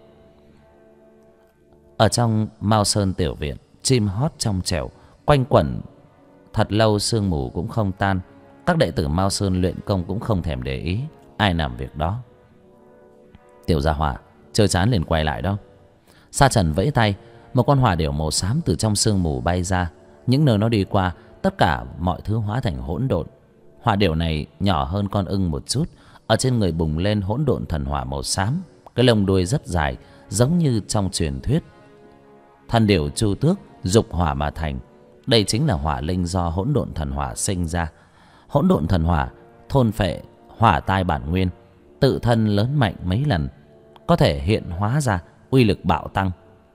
Ở trong Mao Sơn tiểu viện, chim hót trong trẻo quanh quẩn thật lâu, sương mù cũng không tan. Các đệ tử Mao Sơn luyện công cũng không thèm để ý, ai làm việc đó. Tiểu gia hỏa chơi chán liền quay lại đó. Sa Trần vẫy tay, một con hỏa điểu màu xám từ trong sương mù bay ra. Những nơi nó đi qua, tất cả mọi thứ hóa thành hỗn độn. Hỏa điểu này nhỏ hơn con ưng một chút, ở trên người bùng lên hỗn độn thần hỏa màu xám. Cái lông đuôi rất dài, giống như trong truyền thuyết thần điểu Chu Tước dục hỏa mà thành. Đây chính là hỏa linh do hỗn độn thần hỏa sinh ra. Hỗn độn thần hỏa thôn phệ hỏa tai bản nguyên, tự thân lớn mạnh mấy lần, có thể hiện hóa ra, uy lực bạo tăng.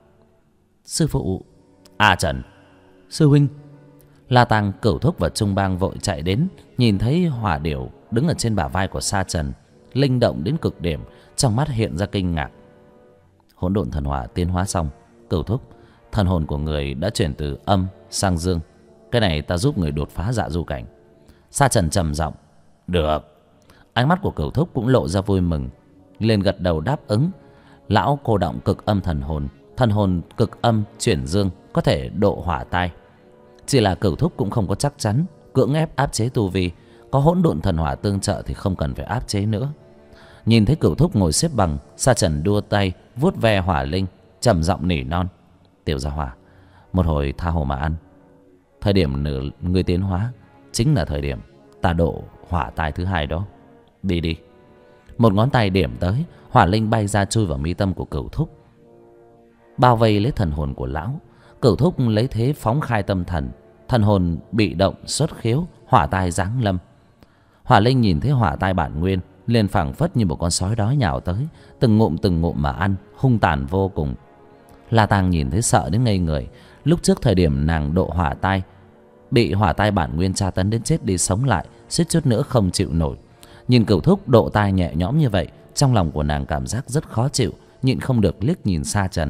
Sư phụ, Trần, sư huynh. La Tăng, Cửu Thúc và Trung Bang vội chạy đến, nhìn thấy hỏa điểu đứng ở trên bả vai của Sa Trần, linh động đến cực điểm, trong mắt hiện ra kinh ngạc. Hỗn độn thần hỏa tiến hóa xong, Cửu Thúc, thần hồn của người đã chuyển từ âm sang dương. Cái này ta giúp người đột phá dạ du cảnh. Sa Trần trầm giọng, được. Ánh mắt của Cửu Thúc cũng lộ ra vui mừng, liền gật đầu đáp ứng. Lão cô động cực âm thần hồn cực âm chuyển dương, có thể độ hỏa tai. Chỉ là Cửu Thúc cũng không có chắc chắn cưỡng ép áp chế tu vi, có hỗn độn thần hỏa tương trợ thì không cần phải áp chế nữa. Nhìn thấy Cửu Thúc ngồi xếp bằng, Sa Trần đua tay vuốt ve hỏa linh, trầm giọng nỉ non, tiểu gia hỏa, một hồi tha hồ mà ăn. Thời điểm người tiến hóa chính là thời điểm ta độ hỏa tai thứ hai đó. Đi đi. Một ngón tay điểm tới, hỏa linh bay ra chui vào mi tâm của Cửu Thúc, bao vây lấy thần hồn của lão. Cửu Thúc lấy thế phóng khai tâm thần, thần hồn bị động xuất khiếu, hỏa tai giáng lâm. Hỏa linh nhìn thấy hỏa tai bản nguyên, liền phảng phất như một con sói đói nhào tới, từng ngụm mà ăn, hung tàn vô cùng. La Tang nhìn thấy sợ đến ngây người. Lúc trước thời điểm nàng độ hỏa tai, bị hỏa tai bản nguyên tra tấn đến chết đi sống lại, suýt chút nữa không chịu nổi. Nhìn Cửu Thúc độ tai nhẹ nhõm như vậy, trong lòng của nàng cảm giác rất khó chịu, nhịn không được liếc nhìn Sa Trần.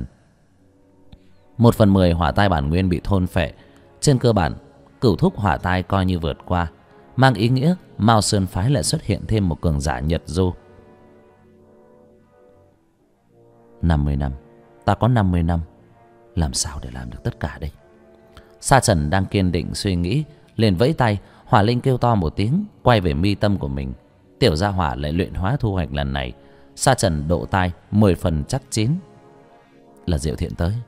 1/10 hỏa tai bản nguyên bị thôn phệ. Trên cơ bản, Cửu Thúc hỏa tai coi như vượt qua, mang ý nghĩa Mao Sơn phái lại xuất hiện thêm một cường giả Nhật Du. 50 năm, ta có 50 năm, làm sao để làm được tất cả đây? Sa Trần đang kiên định suy nghĩ, liền vẫy tay, hỏa linh kêu to một tiếng, quay về mi tâm của mình. Tiểu gia hỏa lại luyện hóa thu hoạch lần này, Sa Trần độ tai 10 phần chắc chín. Là Diệu Thiện tới.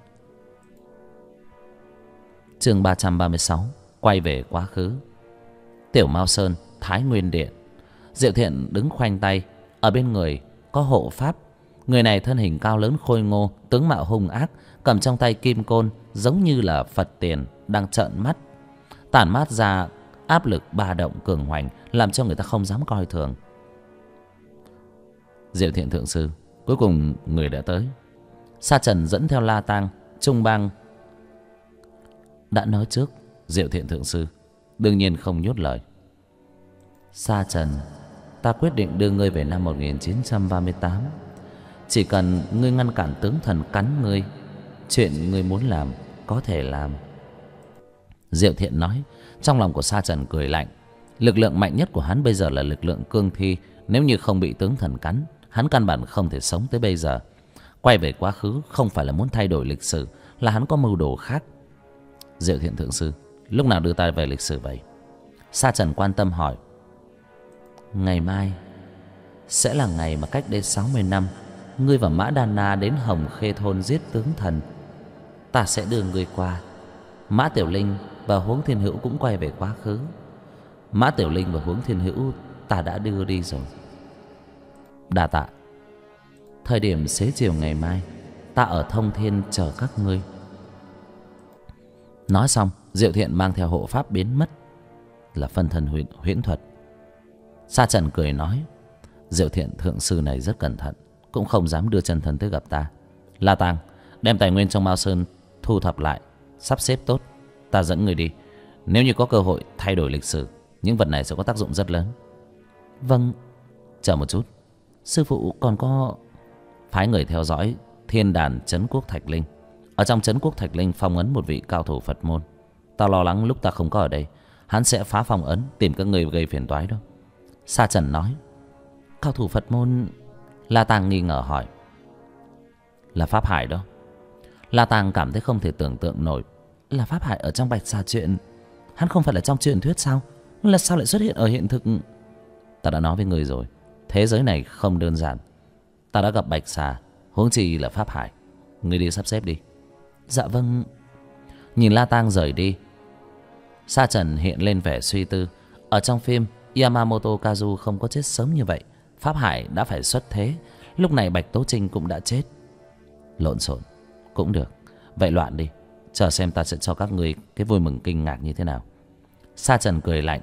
Chương 336, quay về quá khứ. Tiểu Mao Sơn, Thái Nguyên Điện. Diệu Thiện đứng khoanh tay, ở bên người có hộ pháp. Người này thân hình cao lớn khôi ngô, tướng mạo hung ác, cầm trong tay kim côn, giống như là Phật tiền đang trợn mắt, tản mát ra áp lực ba động cường hoành, làm cho người ta không dám coi thường. Diệu Thiện thượng sư, cuối cùng người đã tới. Sa Trần dẫn theo La Tang, Trung Bang đã nói trước. Diệu Thiện thượng sư đương nhiên không nhốt lời. Sa Trần, ta quyết định đưa ngươi về năm 1938. Chỉ cần ngươi ngăn cản tướng thần cắn ngươi, chuyện ngươi muốn làm có thể làm. Diệu Thiện nói. Trong lòng của Sa Trần cười lạnh. Lực lượng mạnh nhất của hắn bây giờ là lực lượng cương thi. Nếu như không bị tướng thần cắn, hắn căn bản không thể sống tới bây giờ. Quay về quá khứ không phải là muốn thay đổi lịch sử, là hắn có mưu đồ khác. Diệu Thiện thượng sư, lúc nào đưa ta về lịch sử vậy? Sa Trần quan tâm hỏi. Ngày mai sẽ là ngày mà cách đây 60 năm ngươi và Mã Đa Na đến Hồng Khê thôn giết tướng thần. Ta sẽ đưa ngươi qua. Mã Tiểu Linh và Huống Thiên Hữu cũng quay về quá khứ. Mã Tiểu Linh và Huống Thiên Hữu ta đã đưa đi rồi. Đa tạ. Thời điểm xế chiều ngày mai, ta ở Thông Thiên chờ các ngươi. Nói xong, Diệu Thiện mang theo hộ pháp biến mất, là phân thân huyễn thuật. Sa Trần cười nói. Diệu Thiện thượng sư này rất cẩn thận, cũng không dám đưa chân thân tới gặp ta. La Tang, đem tài nguyên trong Mao Sơn thu thập lại, sắp xếp tốt, ta dẫn người đi. Nếu như có cơ hội thay đổi lịch sử, những vật này sẽ có tác dụng rất lớn. Vâng. Chờ một chút, sư phụ còn có phái người theo dõi Thiên Đàn Trấn Quốc Thạch Linh. Ở trong trấn Quốc Thạch Linh phong ấn một vị cao thủ Phật môn. Ta lo lắng lúc ta không có ở đây, hắn sẽ phá phong ấn tìm các người gây phiền toái đó. Sa Trần nói. Cao thủ Phật môn? La Tàng nghi ngờ hỏi. Là Pháp Hải đó. La Tàng cảm thấy không thể tưởng tượng nổi. Là Pháp Hải ở trong Bạch Xà truyện? Hắn không phải là trong truyền thuyết sao? Là sao lại xuất hiện ở hiện thực? Ta đã nói với người rồi, thế giới này không đơn giản. Ta đã gặp Bạch Xà, huống chi là Pháp Hải. Ngươi đi sắp xếp đi. Dạ vâng. Nhìn La Tang rời đi, Sa Trần hiện lên vẻ suy tư. Ở trong phim, Yamamoto Kazu không có chết sớm như vậy. Pháp Hải đã phải xuất thế. Lúc này Bạch Tố Trinh cũng đã chết. Lộn xộn. Cũng được, vậy loạn đi. Chờ xem ta sẽ cho các ngươi cái vui mừng kinh ngạc như thế nào. Sa Trần cười lạnh.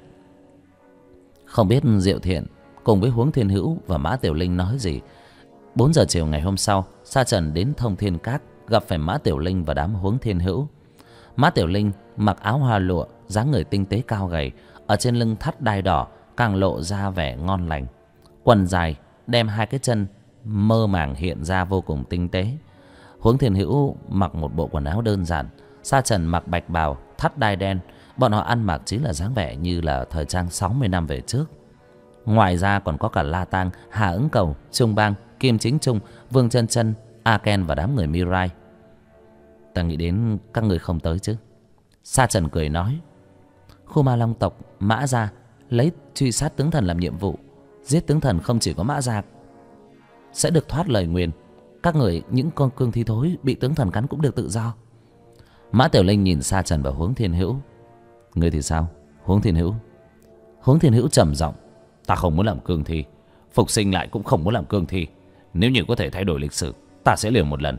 Không biết Diệu Thiện cùng với Huống Thiên Hữu và Mã Tiểu Linh nói gì. 4 giờ chiều ngày hôm sau, Sa Trần đến Thông Thiên Các, gặp phải Mã Tiểu Linh và đám Huống Thiên Hữu. Mã Tiểu Linh mặc áo hoa lụa, dáng người tinh tế cao gầy, ở trên lưng thắt đai đỏ càng lộ ra vẻ ngon lành. Quần dài đem hai cái chân mơ màng hiện ra vô cùng tinh tế. Huống Thiên Hữu mặc một bộ quần áo đơn giản, Sa Trần mặc bạch bào thắt đai đen. Bọn họ ăn mặc chính là dáng vẻ như là thời trang 60 năm về trước. Ngoài ra còn có cả La Tang, Hà Ứng Cầu, Trung Bang, Kim Chính Trung, Vương Chân Chân, A Ken và đám người Mirai. Ta nghĩ đến các người không tới chứ. Sa Trần cười nói. Khu Ma Long tộc Mã gia lấy truy sát tướng thần làm nhiệm vụ. Giết tướng thần không chỉ có Mã gia sẽ được thoát lời nguyền. Các người, những con cương thi thối bị tướng thần cắn cũng được tự do. Mã Tiểu Linh nhìn Sa Trần và Huống Thiên Hữu. Ngươi thì sao, Huống Thiên Hữu? Huống Thiên Hữu trầm giọng. Ta không muốn làm cương thi, phục sinh lại cũng không muốn làm cương thi. Nếu như có thể thay đổi lịch sử, ta sẽ liều một lần.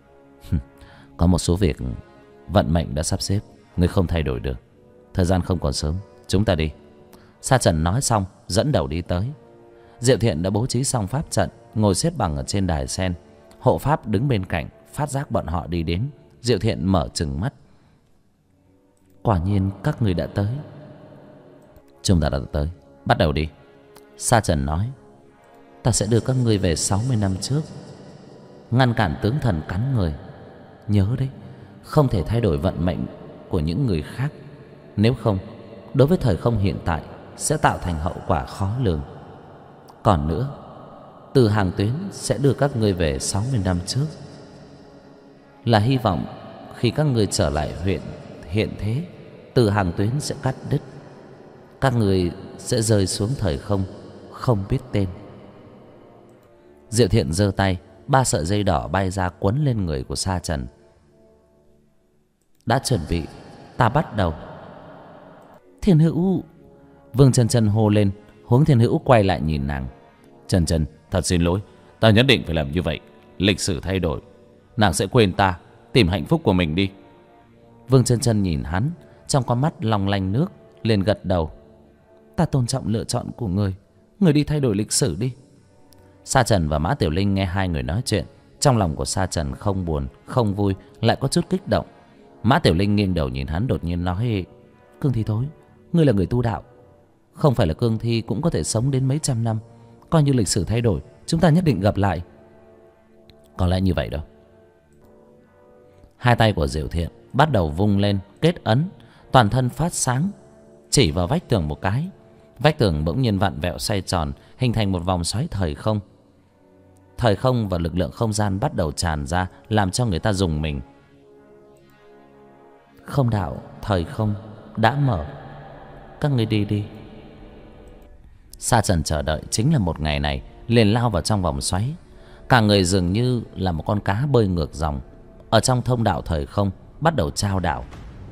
Có một số việc vận mệnh đã sắp xếp, ngươi không thay đổi được. Thời gian không còn sớm, chúng ta đi. Sa Trần nói xong dẫn đầu đi tới. Diệu Thiện đã bố trí xong pháp trận, ngồi xếp bằng ở trên đài sen. Hộ pháp đứng bên cạnh, phát giác bọn họ đi đến. Diệu Thiện mở trừng mắt. Quả nhiên các người đã tới. Chúng ta đã tới, bắt đầu đi. Sa Trần nói. Ta sẽ đưa các ngươi về 60 năm trước, ngăn cản tướng thần cắn người. Nhớ đấy, không thể thay đổi vận mệnh của những người khác. Nếu không, đối với thời không hiện tại sẽ tạo thành hậu quả khó lường. Còn nữa, Từ Hàng Tuyến sẽ đưa các ngươi về 60 năm trước, là hy vọng khi các ngươi trở lại huyện hiện thế, Từ Hàng Tuyến sẽ cắt đứt. Các ngươi sẽ rơi xuống thời không không biết tên. Diệu Thiện giơ tay, 3 sợi dây đỏ bay ra quấn lên người của Sa Trần. Đã chuẩn bị, ta bắt đầu. Thiên Hữu! Vương Chân Chân hô lên. Huống Thiên Hữu quay lại nhìn nàng. Chân Chân, thật xin lỗi, ta nhất định phải làm như vậy. Lịch sử thay đổi, nàng sẽ quên ta, tìm hạnh phúc của mình đi. Vương Chân Chân nhìn hắn, trong con mắt long lanh nước, liền gật đầu. Ta tôn trọng lựa chọn của người, người đi thay đổi lịch sử đi. Sa Trần và Mã Tiểu Linh nghe hai người nói chuyện, trong lòng của Sa Trần không buồn, không vui, lại có chút kích động. Mã Tiểu Linh nghiêng đầu nhìn hắn, đột nhiên nói. Cương thi thối, ngươi là người tu đạo, không phải là cương thi cũng có thể sống đến mấy trăm năm. Coi như lịch sử thay đổi, chúng ta nhất định gặp lại. Có lẽ như vậy đâu. Hai tay của Diệu Thiện bắt đầu vung lên kết ấn, toàn thân phát sáng, chỉ vào vách tường một cái. Vách tường bỗng nhiên vặn vẹo xoay tròn, hình thành một vòng xoáy thời không. Thời không và lực lượng không gian bắt đầu tràn ra, làm cho người ta rùng mình. Không đạo thời không đã mở, các ngươi đi đi. Sa Trần chờ đợi chính là một ngày này, liền lao vào trong vòng xoáy. Cả người dường như là một con cá bơi ngược dòng, ở trong thông đạo thời không bắt đầu trao đảo.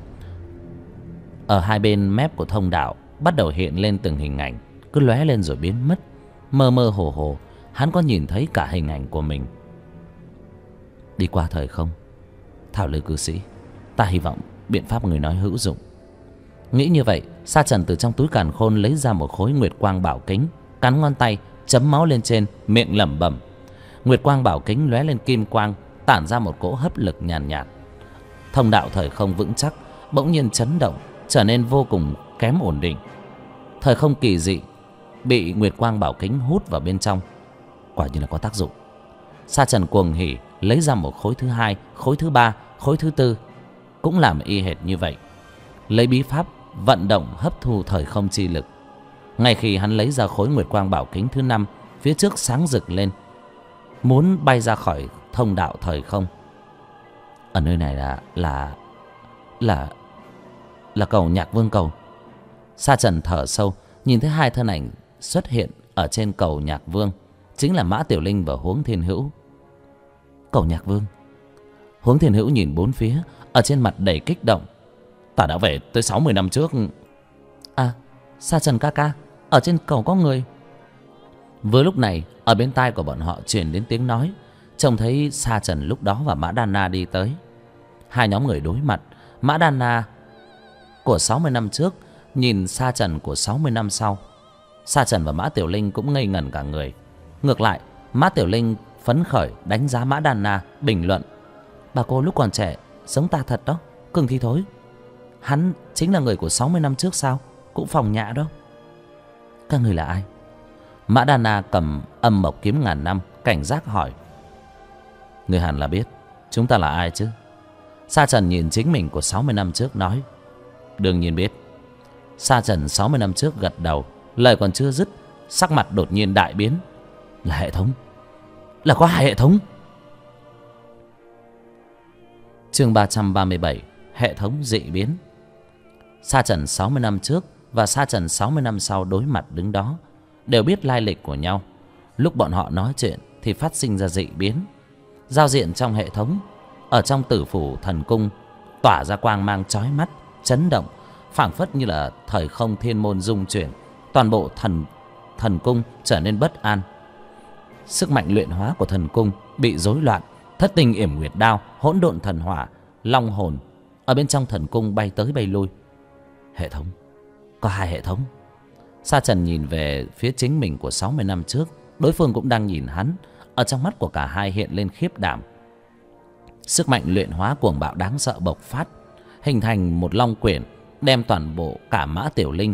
Ở hai bên mép của thông đạo bắt đầu hiện lên từng hình ảnh, cứ lóe lên rồi biến mất. Mơ mơ hồ hồ, hắn có nhìn thấy cả hình ảnh của mình. Đi qua thời không, Thảo Lư cư sĩ, ta hy vọng biện pháp người nói hữu dụng. Nghĩ như vậy, Sa Trần từ trong túi càn khôn lấy ra một khối nguyệt quang bảo kính, cắn ngón tay, chấm máu lên trên, miệng lẩm bẩm. Nguyệt quang bảo kính lóe lên kim quang, tản ra một cỗ hấp lực nhàn nhạt. Thông đạo thời không vững chắc bỗng nhiên chấn động, trở nên vô cùng kém ổn định. Thời không kỳ dị bị nguyệt quang bảo kính hút vào bên trong, quả như là có tác dụng. Sa Trần cuồng hỉ lấy ra một khối thứ hai, khối thứ ba, khối thứ tư cũng làm y hệt như vậy, lấy bí pháp vận động hấp thu thời không chi lực. Ngay khi hắn lấy ra khối nguyệt quang bảo kính thứ 5, phía trước sáng rực lên, muốn bay ra khỏi thông đạo thời không. Ở nơi này là cầu Nhạc Vương cầu. Sa Trần thở sâu, nhìn thấy hai thân ảnh xuất hiện ở trên cầu Nhạc Vương, chính là Mã Tiểu Linh và Huống Thiên Hữu. Cầu Nhạc Vương. Huống Thiên Hữu nhìn bốn phía, ở trên mặt đầy kích động. Ta đã về tới 60 năm trước. À, Sa Trần ca ca, ở trên cầu có người. Vừa lúc này, ở bên tai của bọn họ truyền đến tiếng nói. Trông thấy Sa Trần lúc đó và Mã Đan Na đi tới. Hai nhóm người đối mặt. Mã Đan Na của 60 năm trước nhìn Sa Trần của 60 năm sau. Sa Trần và Mã Tiểu Linh cũng ngây ngẩn cả người. Ngược lại, Mã Tiểu Linh phấn khởi đánh giá Mã Đan Na, bình luận: bà cô lúc còn trẻ giống ta thật đó, cưng thi thối. Hắn chính là người của 60 năm trước sao? Cũng phòng nhã đó. Các người là ai? Mã Đan Na cầm âm mộc kiếm ngàn năm, cảnh giác hỏi. Người hẳn là biết chúng ta là ai chứ? Sa Trần nhìn chính mình của 60 năm trước nói. Đương nhiên biết. Sa Trần 60 năm trước gật đầu. Lời còn chưa dứt, sắc mặt đột nhiên đại biến. Là hệ thống. Là có hai hệ thống. Chương 337. Hệ thống dị biến. Sa Trần 60 năm trước và Sa Trần 60 năm sau đối mặt đứng đó, đều biết lai lịch của nhau. Lúc bọn họ nói chuyện thì phát sinh ra dị biến. Giao diện trong hệ thống, ở trong tử phủ thần cung, tỏa ra quang mang chói mắt, chấn động, phảng phất như là thời không thiên môn rung chuyển. Toàn bộ thần cung trở nên bất an. Sức mạnh luyện hóa của thần cung bị rối loạn. Thất tinh yểm nguyệt đao, hỗn độn thần hỏa, long hồn ở bên trong thần cung bay tới bay lui. Hệ thống, có hai hệ thống. Sa Trần nhìn về phía chính mình của 60 năm trước. Đối phương cũng đang nhìn hắn. Ở trong mắt của cả hai hiện lên khiếp đảm. Sức mạnh luyện hóa cuồng bạo đáng sợ bộc phát, hình thành một long quyển, đem toàn bộ cả Mã Tiểu Linh,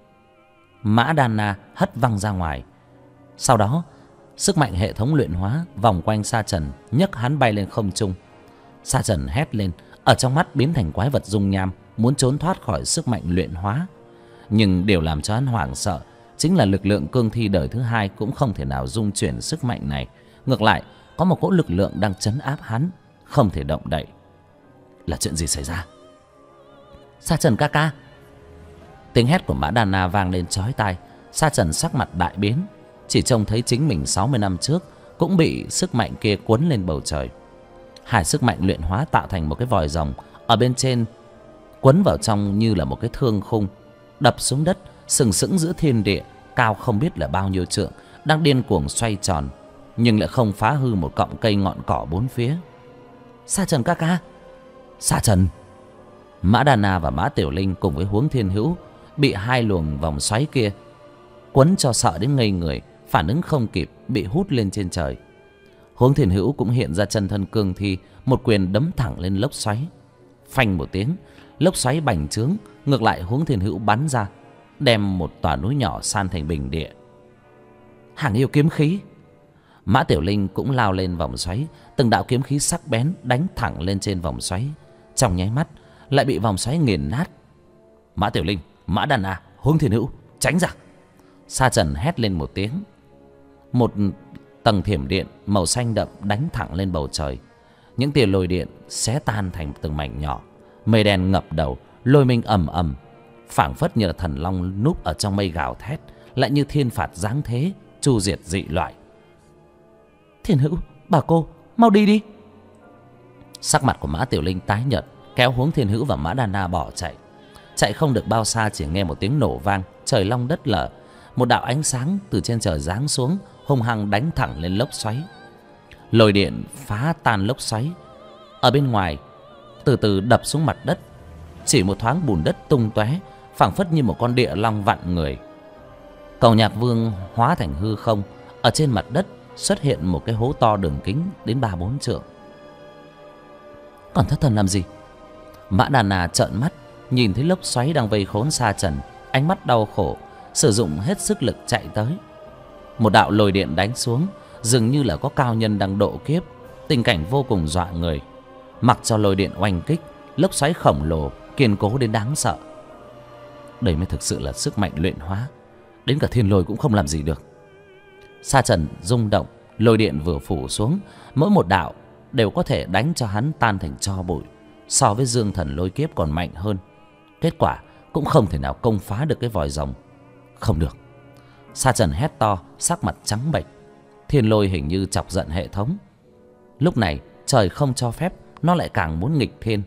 Mã Đan Na hất văng ra ngoài. Sau đó, sức mạnh hệ thống luyện hóa vòng quanh Sa Trần, nhấc hắn bay lên không trung. Sa Trần hét lên, ở trong mắt biến thành quái vật dung nham, muốn trốn thoát khỏi sức mạnh luyện hóa. Nhưng điều làm cho hắn hoảng sợ chính là lực lượng cương thi đời thứ hai cũng không thể nào dung chuyển sức mạnh này. Ngược lại, có một cỗ lực lượng đang trấn áp hắn, không thể động đậy. Là chuyện gì xảy ra? Sa Trần ca ca. Tiếng hét của Mã Đan Na vang lên chói tai. Sa Trần sắc mặt đại biến, chỉ trông thấy chính mình 60 năm trước cũng bị sức mạnh kia cuốn lên bầu trời. Hai sức mạnh luyện hóa tạo thành một cái vòi rồng ở bên trên, quấn vào trong như là một cái thương khung, đập xuống đất, sừng sững giữa thiên địa, cao không biết là bao nhiêu trượng, đang điên cuồng xoay tròn, nhưng lại không phá hư một cọng cây ngọn cỏ bốn phía. Sa Trần ca ca. Sa Trần. Mã Đan Na và Mã Tiểu Linh cùng với Huống Thiên Hữu bị hai luồng vòng xoáy kia quấn cho sợ đến ngây người, phản ứng không kịp, bị hút lên trên trời. Huống Thiên Hữu cũng hiện ra chân thân cương thi, một quyền đấm thẳng lên lốc xoáy. Phanh một tiếng, lốc xoáy bành trướng. Ngược lại, Huống Thiên Hữu bắn ra, đem một tòa núi nhỏ san thành bình địa. Hàng yêu kiếm khí. Mã Tiểu Linh cũng lao lên vòng xoáy, từng đạo kiếm khí sắc bén đánh thẳng lên trên vòng xoáy. Trong nháy mắt lại bị vòng xoáy nghiền nát. Mã Tiểu Linh, Mã Đan Na, Huống Thiên Hữu, tránh ra. Sa Trần hét lên một tiếng. Một tầng thiểm điện màu xanh đậm đánh thẳng lên bầu trời. Những tia lôi điện xé tan thành từng mảnh nhỏ. Mây đen ngập đầu, lôi minh ầm ầm, phảng phất như là thần long núp ở trong mây gào thét, lại như thiên phạt giáng thế, chu diệt dị loại. Thiên Hữu, bà cô, mau đi đi. Sắc mặt của Mã Tiểu Linh tái nhợt, kéo Huống Thiên Hữu và Mã Đan Na bỏ chạy. Chạy không được bao xa, chỉ nghe một tiếng nổ vang, trời long đất lở. Một đạo ánh sáng từ trên trời giáng xuống, hung hăng đánh thẳng lên lốc xoáy. Lôi điện phá tan lốc xoáy. Ở bên ngoài từ từ đập xuống mặt đất. Chỉ một thoáng bùn đất tung tóe, phảng phất như một con địa long vặn người. Cầu Nhạc Vương hóa thành hư không. Ở trên mặt đất xuất hiện một cái hố to đường kính đến 3-4 trượng. Còn thất thần làm gì? Mã Đan Na trợn mắt nhìn thấy lốc xoáy đang vây khốn Sa Trần, ánh mắt đau khổ, sử dụng hết sức lực chạy tới. Một đạo lôi điện đánh xuống, dường như là có cao nhân đang độ kiếp, tình cảnh vô cùng dọa người. Mặc cho lôi điện oanh kích, lốc xoáy khổng lồ kiên cố đến đáng sợ. Đây mới thực sự là sức mạnh luyện hóa, đến cả thiên lôi cũng không làm gì được. Sa trần rung động, lôi điện vừa phủ xuống, mỗi một đạo đều có thể đánh cho hắn tan thành tro bụi. So với dương thần lôi kiếp còn mạnh hơn. Kết quả cũng không thể nào công phá được cái vòi rồng. Không được. Sa trần hét to, sắc mặt trắng bệch. Thiên lôi hình như chọc giận hệ thống. Lúc này trời không cho phép, nó lại càng muốn nghịch thiên.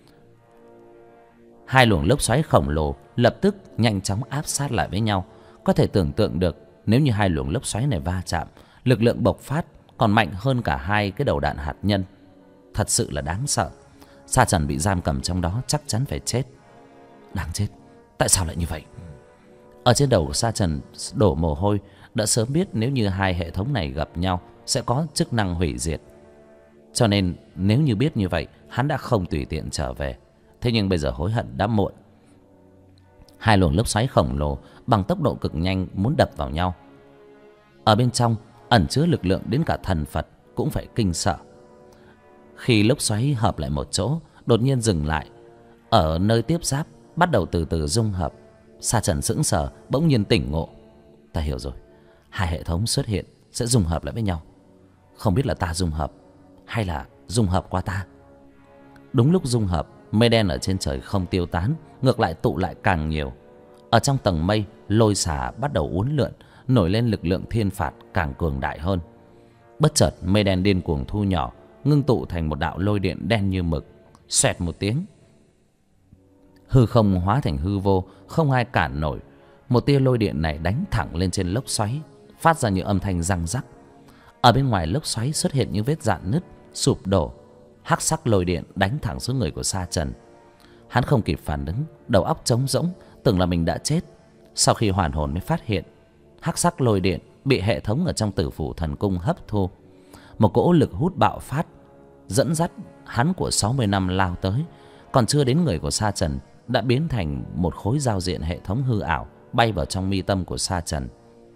Hai luồng lốc xoáy khổng lồ lập tức nhanh chóng áp sát lại với nhau. Có thể tưởng tượng được, nếu như hai luồng lốc xoáy này va chạm, lực lượng bộc phát còn mạnh hơn cả hai cái đầu đạn hạt nhân. Thật sự là đáng sợ. Sa trần bị giam cầm trong đó chắc chắn phải chết. Đáng chết, tại sao lại như vậy? Ở trên đầu của Sa trần đổ mồ hôi. Đã sớm biết nếu như hai hệ thống này gặp nhau sẽ có chức năng hủy diệt. Cho nên nếu như biết như vậy, hắn đã không tùy tiện trở về. Thế nhưng bây giờ hối hận đã muộn. Hai luồng lốc xoáy khổng lồ bằng tốc độ cực nhanh muốn đập vào nhau. Ở bên trong ẩn chứa lực lượng đến cả thần Phật cũng phải kinh sợ. Khi lốc xoáy hợp lại một chỗ, đột nhiên dừng lại. Ở nơi tiếp giáp bắt đầu từ từ dung hợp. Sa trần sững sờ, bỗng nhiên tỉnh ngộ. Ta hiểu rồi, hai hệ thống xuất hiện sẽ dung hợp lại với nhau. Không biết là ta dung hợp hay là dung hợp qua ta. Đúng lúc dung hợp, mây đen ở trên trời không tiêu tán, ngược lại tụ lại càng nhiều. Ở trong tầng mây, lôi xả bắt đầu uốn lượn, nổi lên lực lượng thiên phạt càng cường đại hơn. Bất chợt mây đen điên cuồng thu nhỏ, ngưng tụ thành một đạo lôi điện đen như mực. Xoẹt một tiếng, hư không hóa thành hư vô, không ai cản nổi. Một tia lôi điện này đánh thẳng lên trên lốc xoáy, phát ra những âm thanh răng rắc. Ở bên ngoài lốc xoáy xuất hiện những vết rạn nứt, sụp đổ. Hắc sắc lôi điện đánh thẳng xuống người của Sa trần. Hắn không kịp phản ứng, đầu óc trống rỗng, tưởng là mình đã chết. Sau khi hoàn hồn mới phát hiện, hắc sắc lôi điện bị hệ thống ở trong Tử Phủ Thần Cung hấp thu. Một cỗ lực hút bạo phát, dẫn dắt hắn của 60 năm lao tới. Còn chưa đến người của Sa trần đã biến thành một khối giao diện hệ thống hư ảo, bay vào trong mi tâm của Sa trần.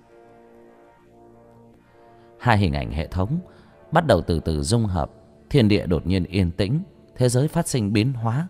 Hai hình ảnh hệ thống bắt đầu từ từ dung hợp. Thiên địa đột nhiên yên tĩnh, thế giới phát sinh biến hóa.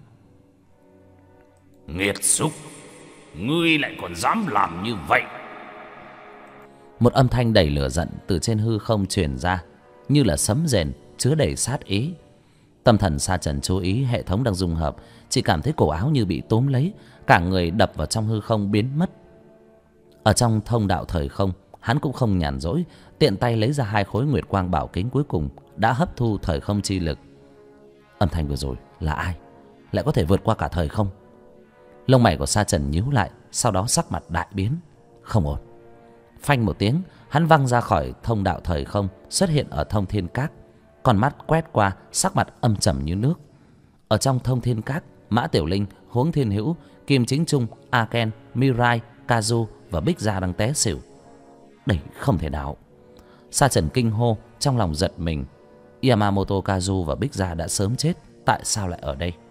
Nghiệt xúc, ngươi lại còn dám làm như vậy? Một âm thanh đầy lửa giận từ trên hư không truyền ra, như là sấm rền, chứa đầy sát ý. Tâm thần Sa trần chú ý hệ thống đang dung hợp, chỉ cảm thấy cổ áo như bị túm lấy, cả người đập vào trong hư không biến mất. Ở trong thông đạo thời không, hắn cũng không nhàn rỗi, tiện tay lấy ra hai khối nguyệt quang bảo kính cuối cùng đã hấp thu thời không chi lực. Âm thanh vừa rồi là ai? Lại có thể vượt qua cả thời không? Lông mày của Sa trần nhíu lại, sau đó sắc mặt đại biến. Không ổn. Phanh một tiếng, hắn văng ra khỏi thông đạo thời không, xuất hiện ở thông thiên các. Con mắt quét qua, sắc mặt âm trầm như nước. Ở trong thông thiên các, Mã Tiểu Linh, Huống Thiên Hữu, Kim Chính Trung, Aken, Mirai, Kazu và Bích Gia đang té xỉu. Đây không thể nào. Sa trần kinh hô, trong lòng giật mình. Yamamoto, Kazu và Bích Gia đã sớm chết, tại sao lại ở đây?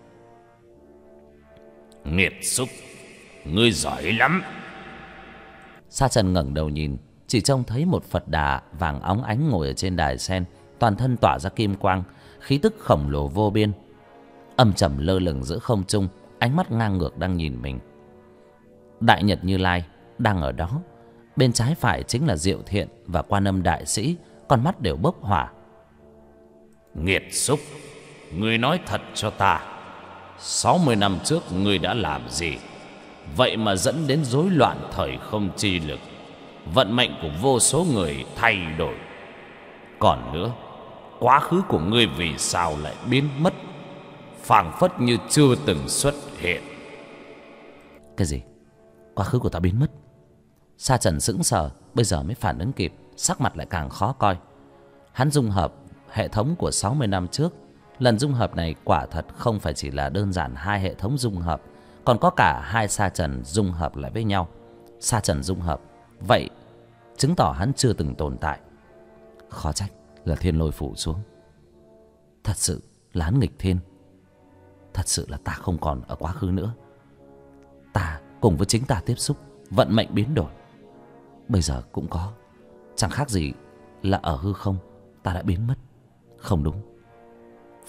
Nghiệt xúc, ngươi giỏi lắm. Sa trần ngẩng đầu nhìn, chỉ trông thấy một Phật Đà vàng óng ánh ngồi ở trên đài sen, toàn thân tỏa ra kim quang, khí tức khổng lồ vô biên. Âm trầm lơ lửng giữa không trung, ánh mắt ngang ngược đang nhìn mình. Đại Nhật Như Lai đang ở đó, bên trái phải chính là Diệu Thiện và Quan Âm Đại Sĩ, con mắt đều bốc hỏa. Nghiệt xúc, ngươi nói thật cho ta, 60 năm trước ngươi đã làm gì vậy mà dẫn đến rối loạn thời không chi lực, vận mệnh của vô số người thay đổi? Còn nữa, quá khứ của ngươi vì sao lại biến mất, phảng phất như chưa từng xuất hiện? Cái gì? Quá khứ của ta biến mất? Sa trần sững sờ, bây giờ mới phản ứng kịp, sắc mặt lại càng khó coi. Hắn dung hợp hệ thống của 60 năm trước. Lần dung hợp này quả thật không phải chỉ là đơn giản hai hệ thống dung hợp, còn có cả hai Sa trần dung hợp lại với nhau. Sa trần dung hợp, vậy chứng tỏ hắn chưa từng tồn tại. Khó trách là thiên lôi phủ xuống. Thật sự là hắn nghịch thiên. Thật sự là ta không còn ở quá khứ nữa. Ta cùng với chính ta tiếp xúc, vận mệnh biến đổi. Bây giờ cũng có, chẳng khác gì là ở hư không ta đã biến mất. Không đúng. Vậy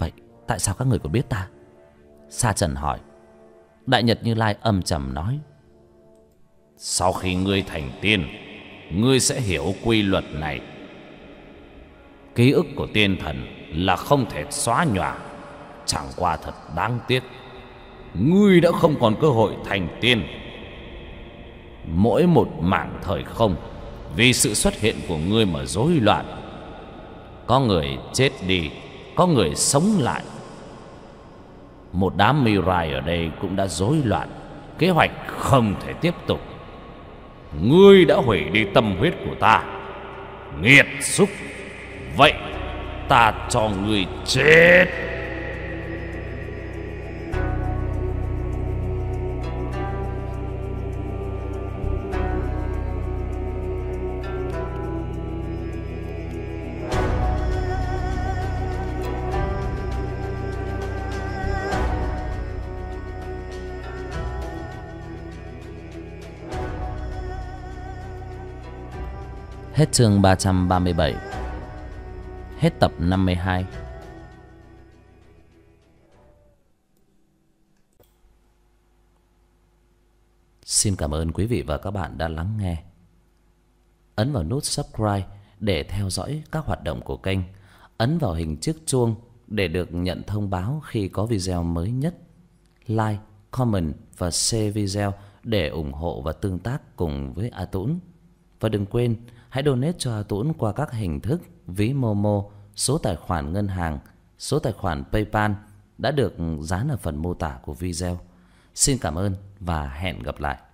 Tại sao các người còn biết ta? Sa Trần hỏi. Đại Nhật Như Lai âm trầm nói. Sau khi ngươi thành tiên, ngươi sẽ hiểu quy luật này. Ký ức của tiên thần là không thể xóa nhòa. Chẳng qua thật đáng tiếc, ngươi đã không còn cơ hội thành tiên. Mỗi một mảng thời không vì sự xuất hiện của ngươi mà rối loạn. Có người chết đi, có người sống lại. Một đám Mirai ở đây cũng đã rối loạn. Kế hoạch không thể tiếp tục. Ngươi đã hủy đi tâm huyết của ta, nghiệt xúc. Vậy ta cho ngươi chết. Hết chương 337. Hết tập 52. Xin cảm ơn quý vị và các bạn đã lắng nghe. Ấn vào nút subscribe để theo dõi các hoạt động của kênh. Ấn vào hình chiếc chuông để được nhận thông báo khi có video mới nhất. Like, comment và share video để ủng hộ và tương tác cùng với A Tũng. Và đừng quên hãy donate cho A Tũng qua các hình thức ví Momo, số tài khoản ngân hàng, số tài khoản PayPal đã được dán ở phần mô tả của video. Xin cảm ơn và hẹn gặp lại.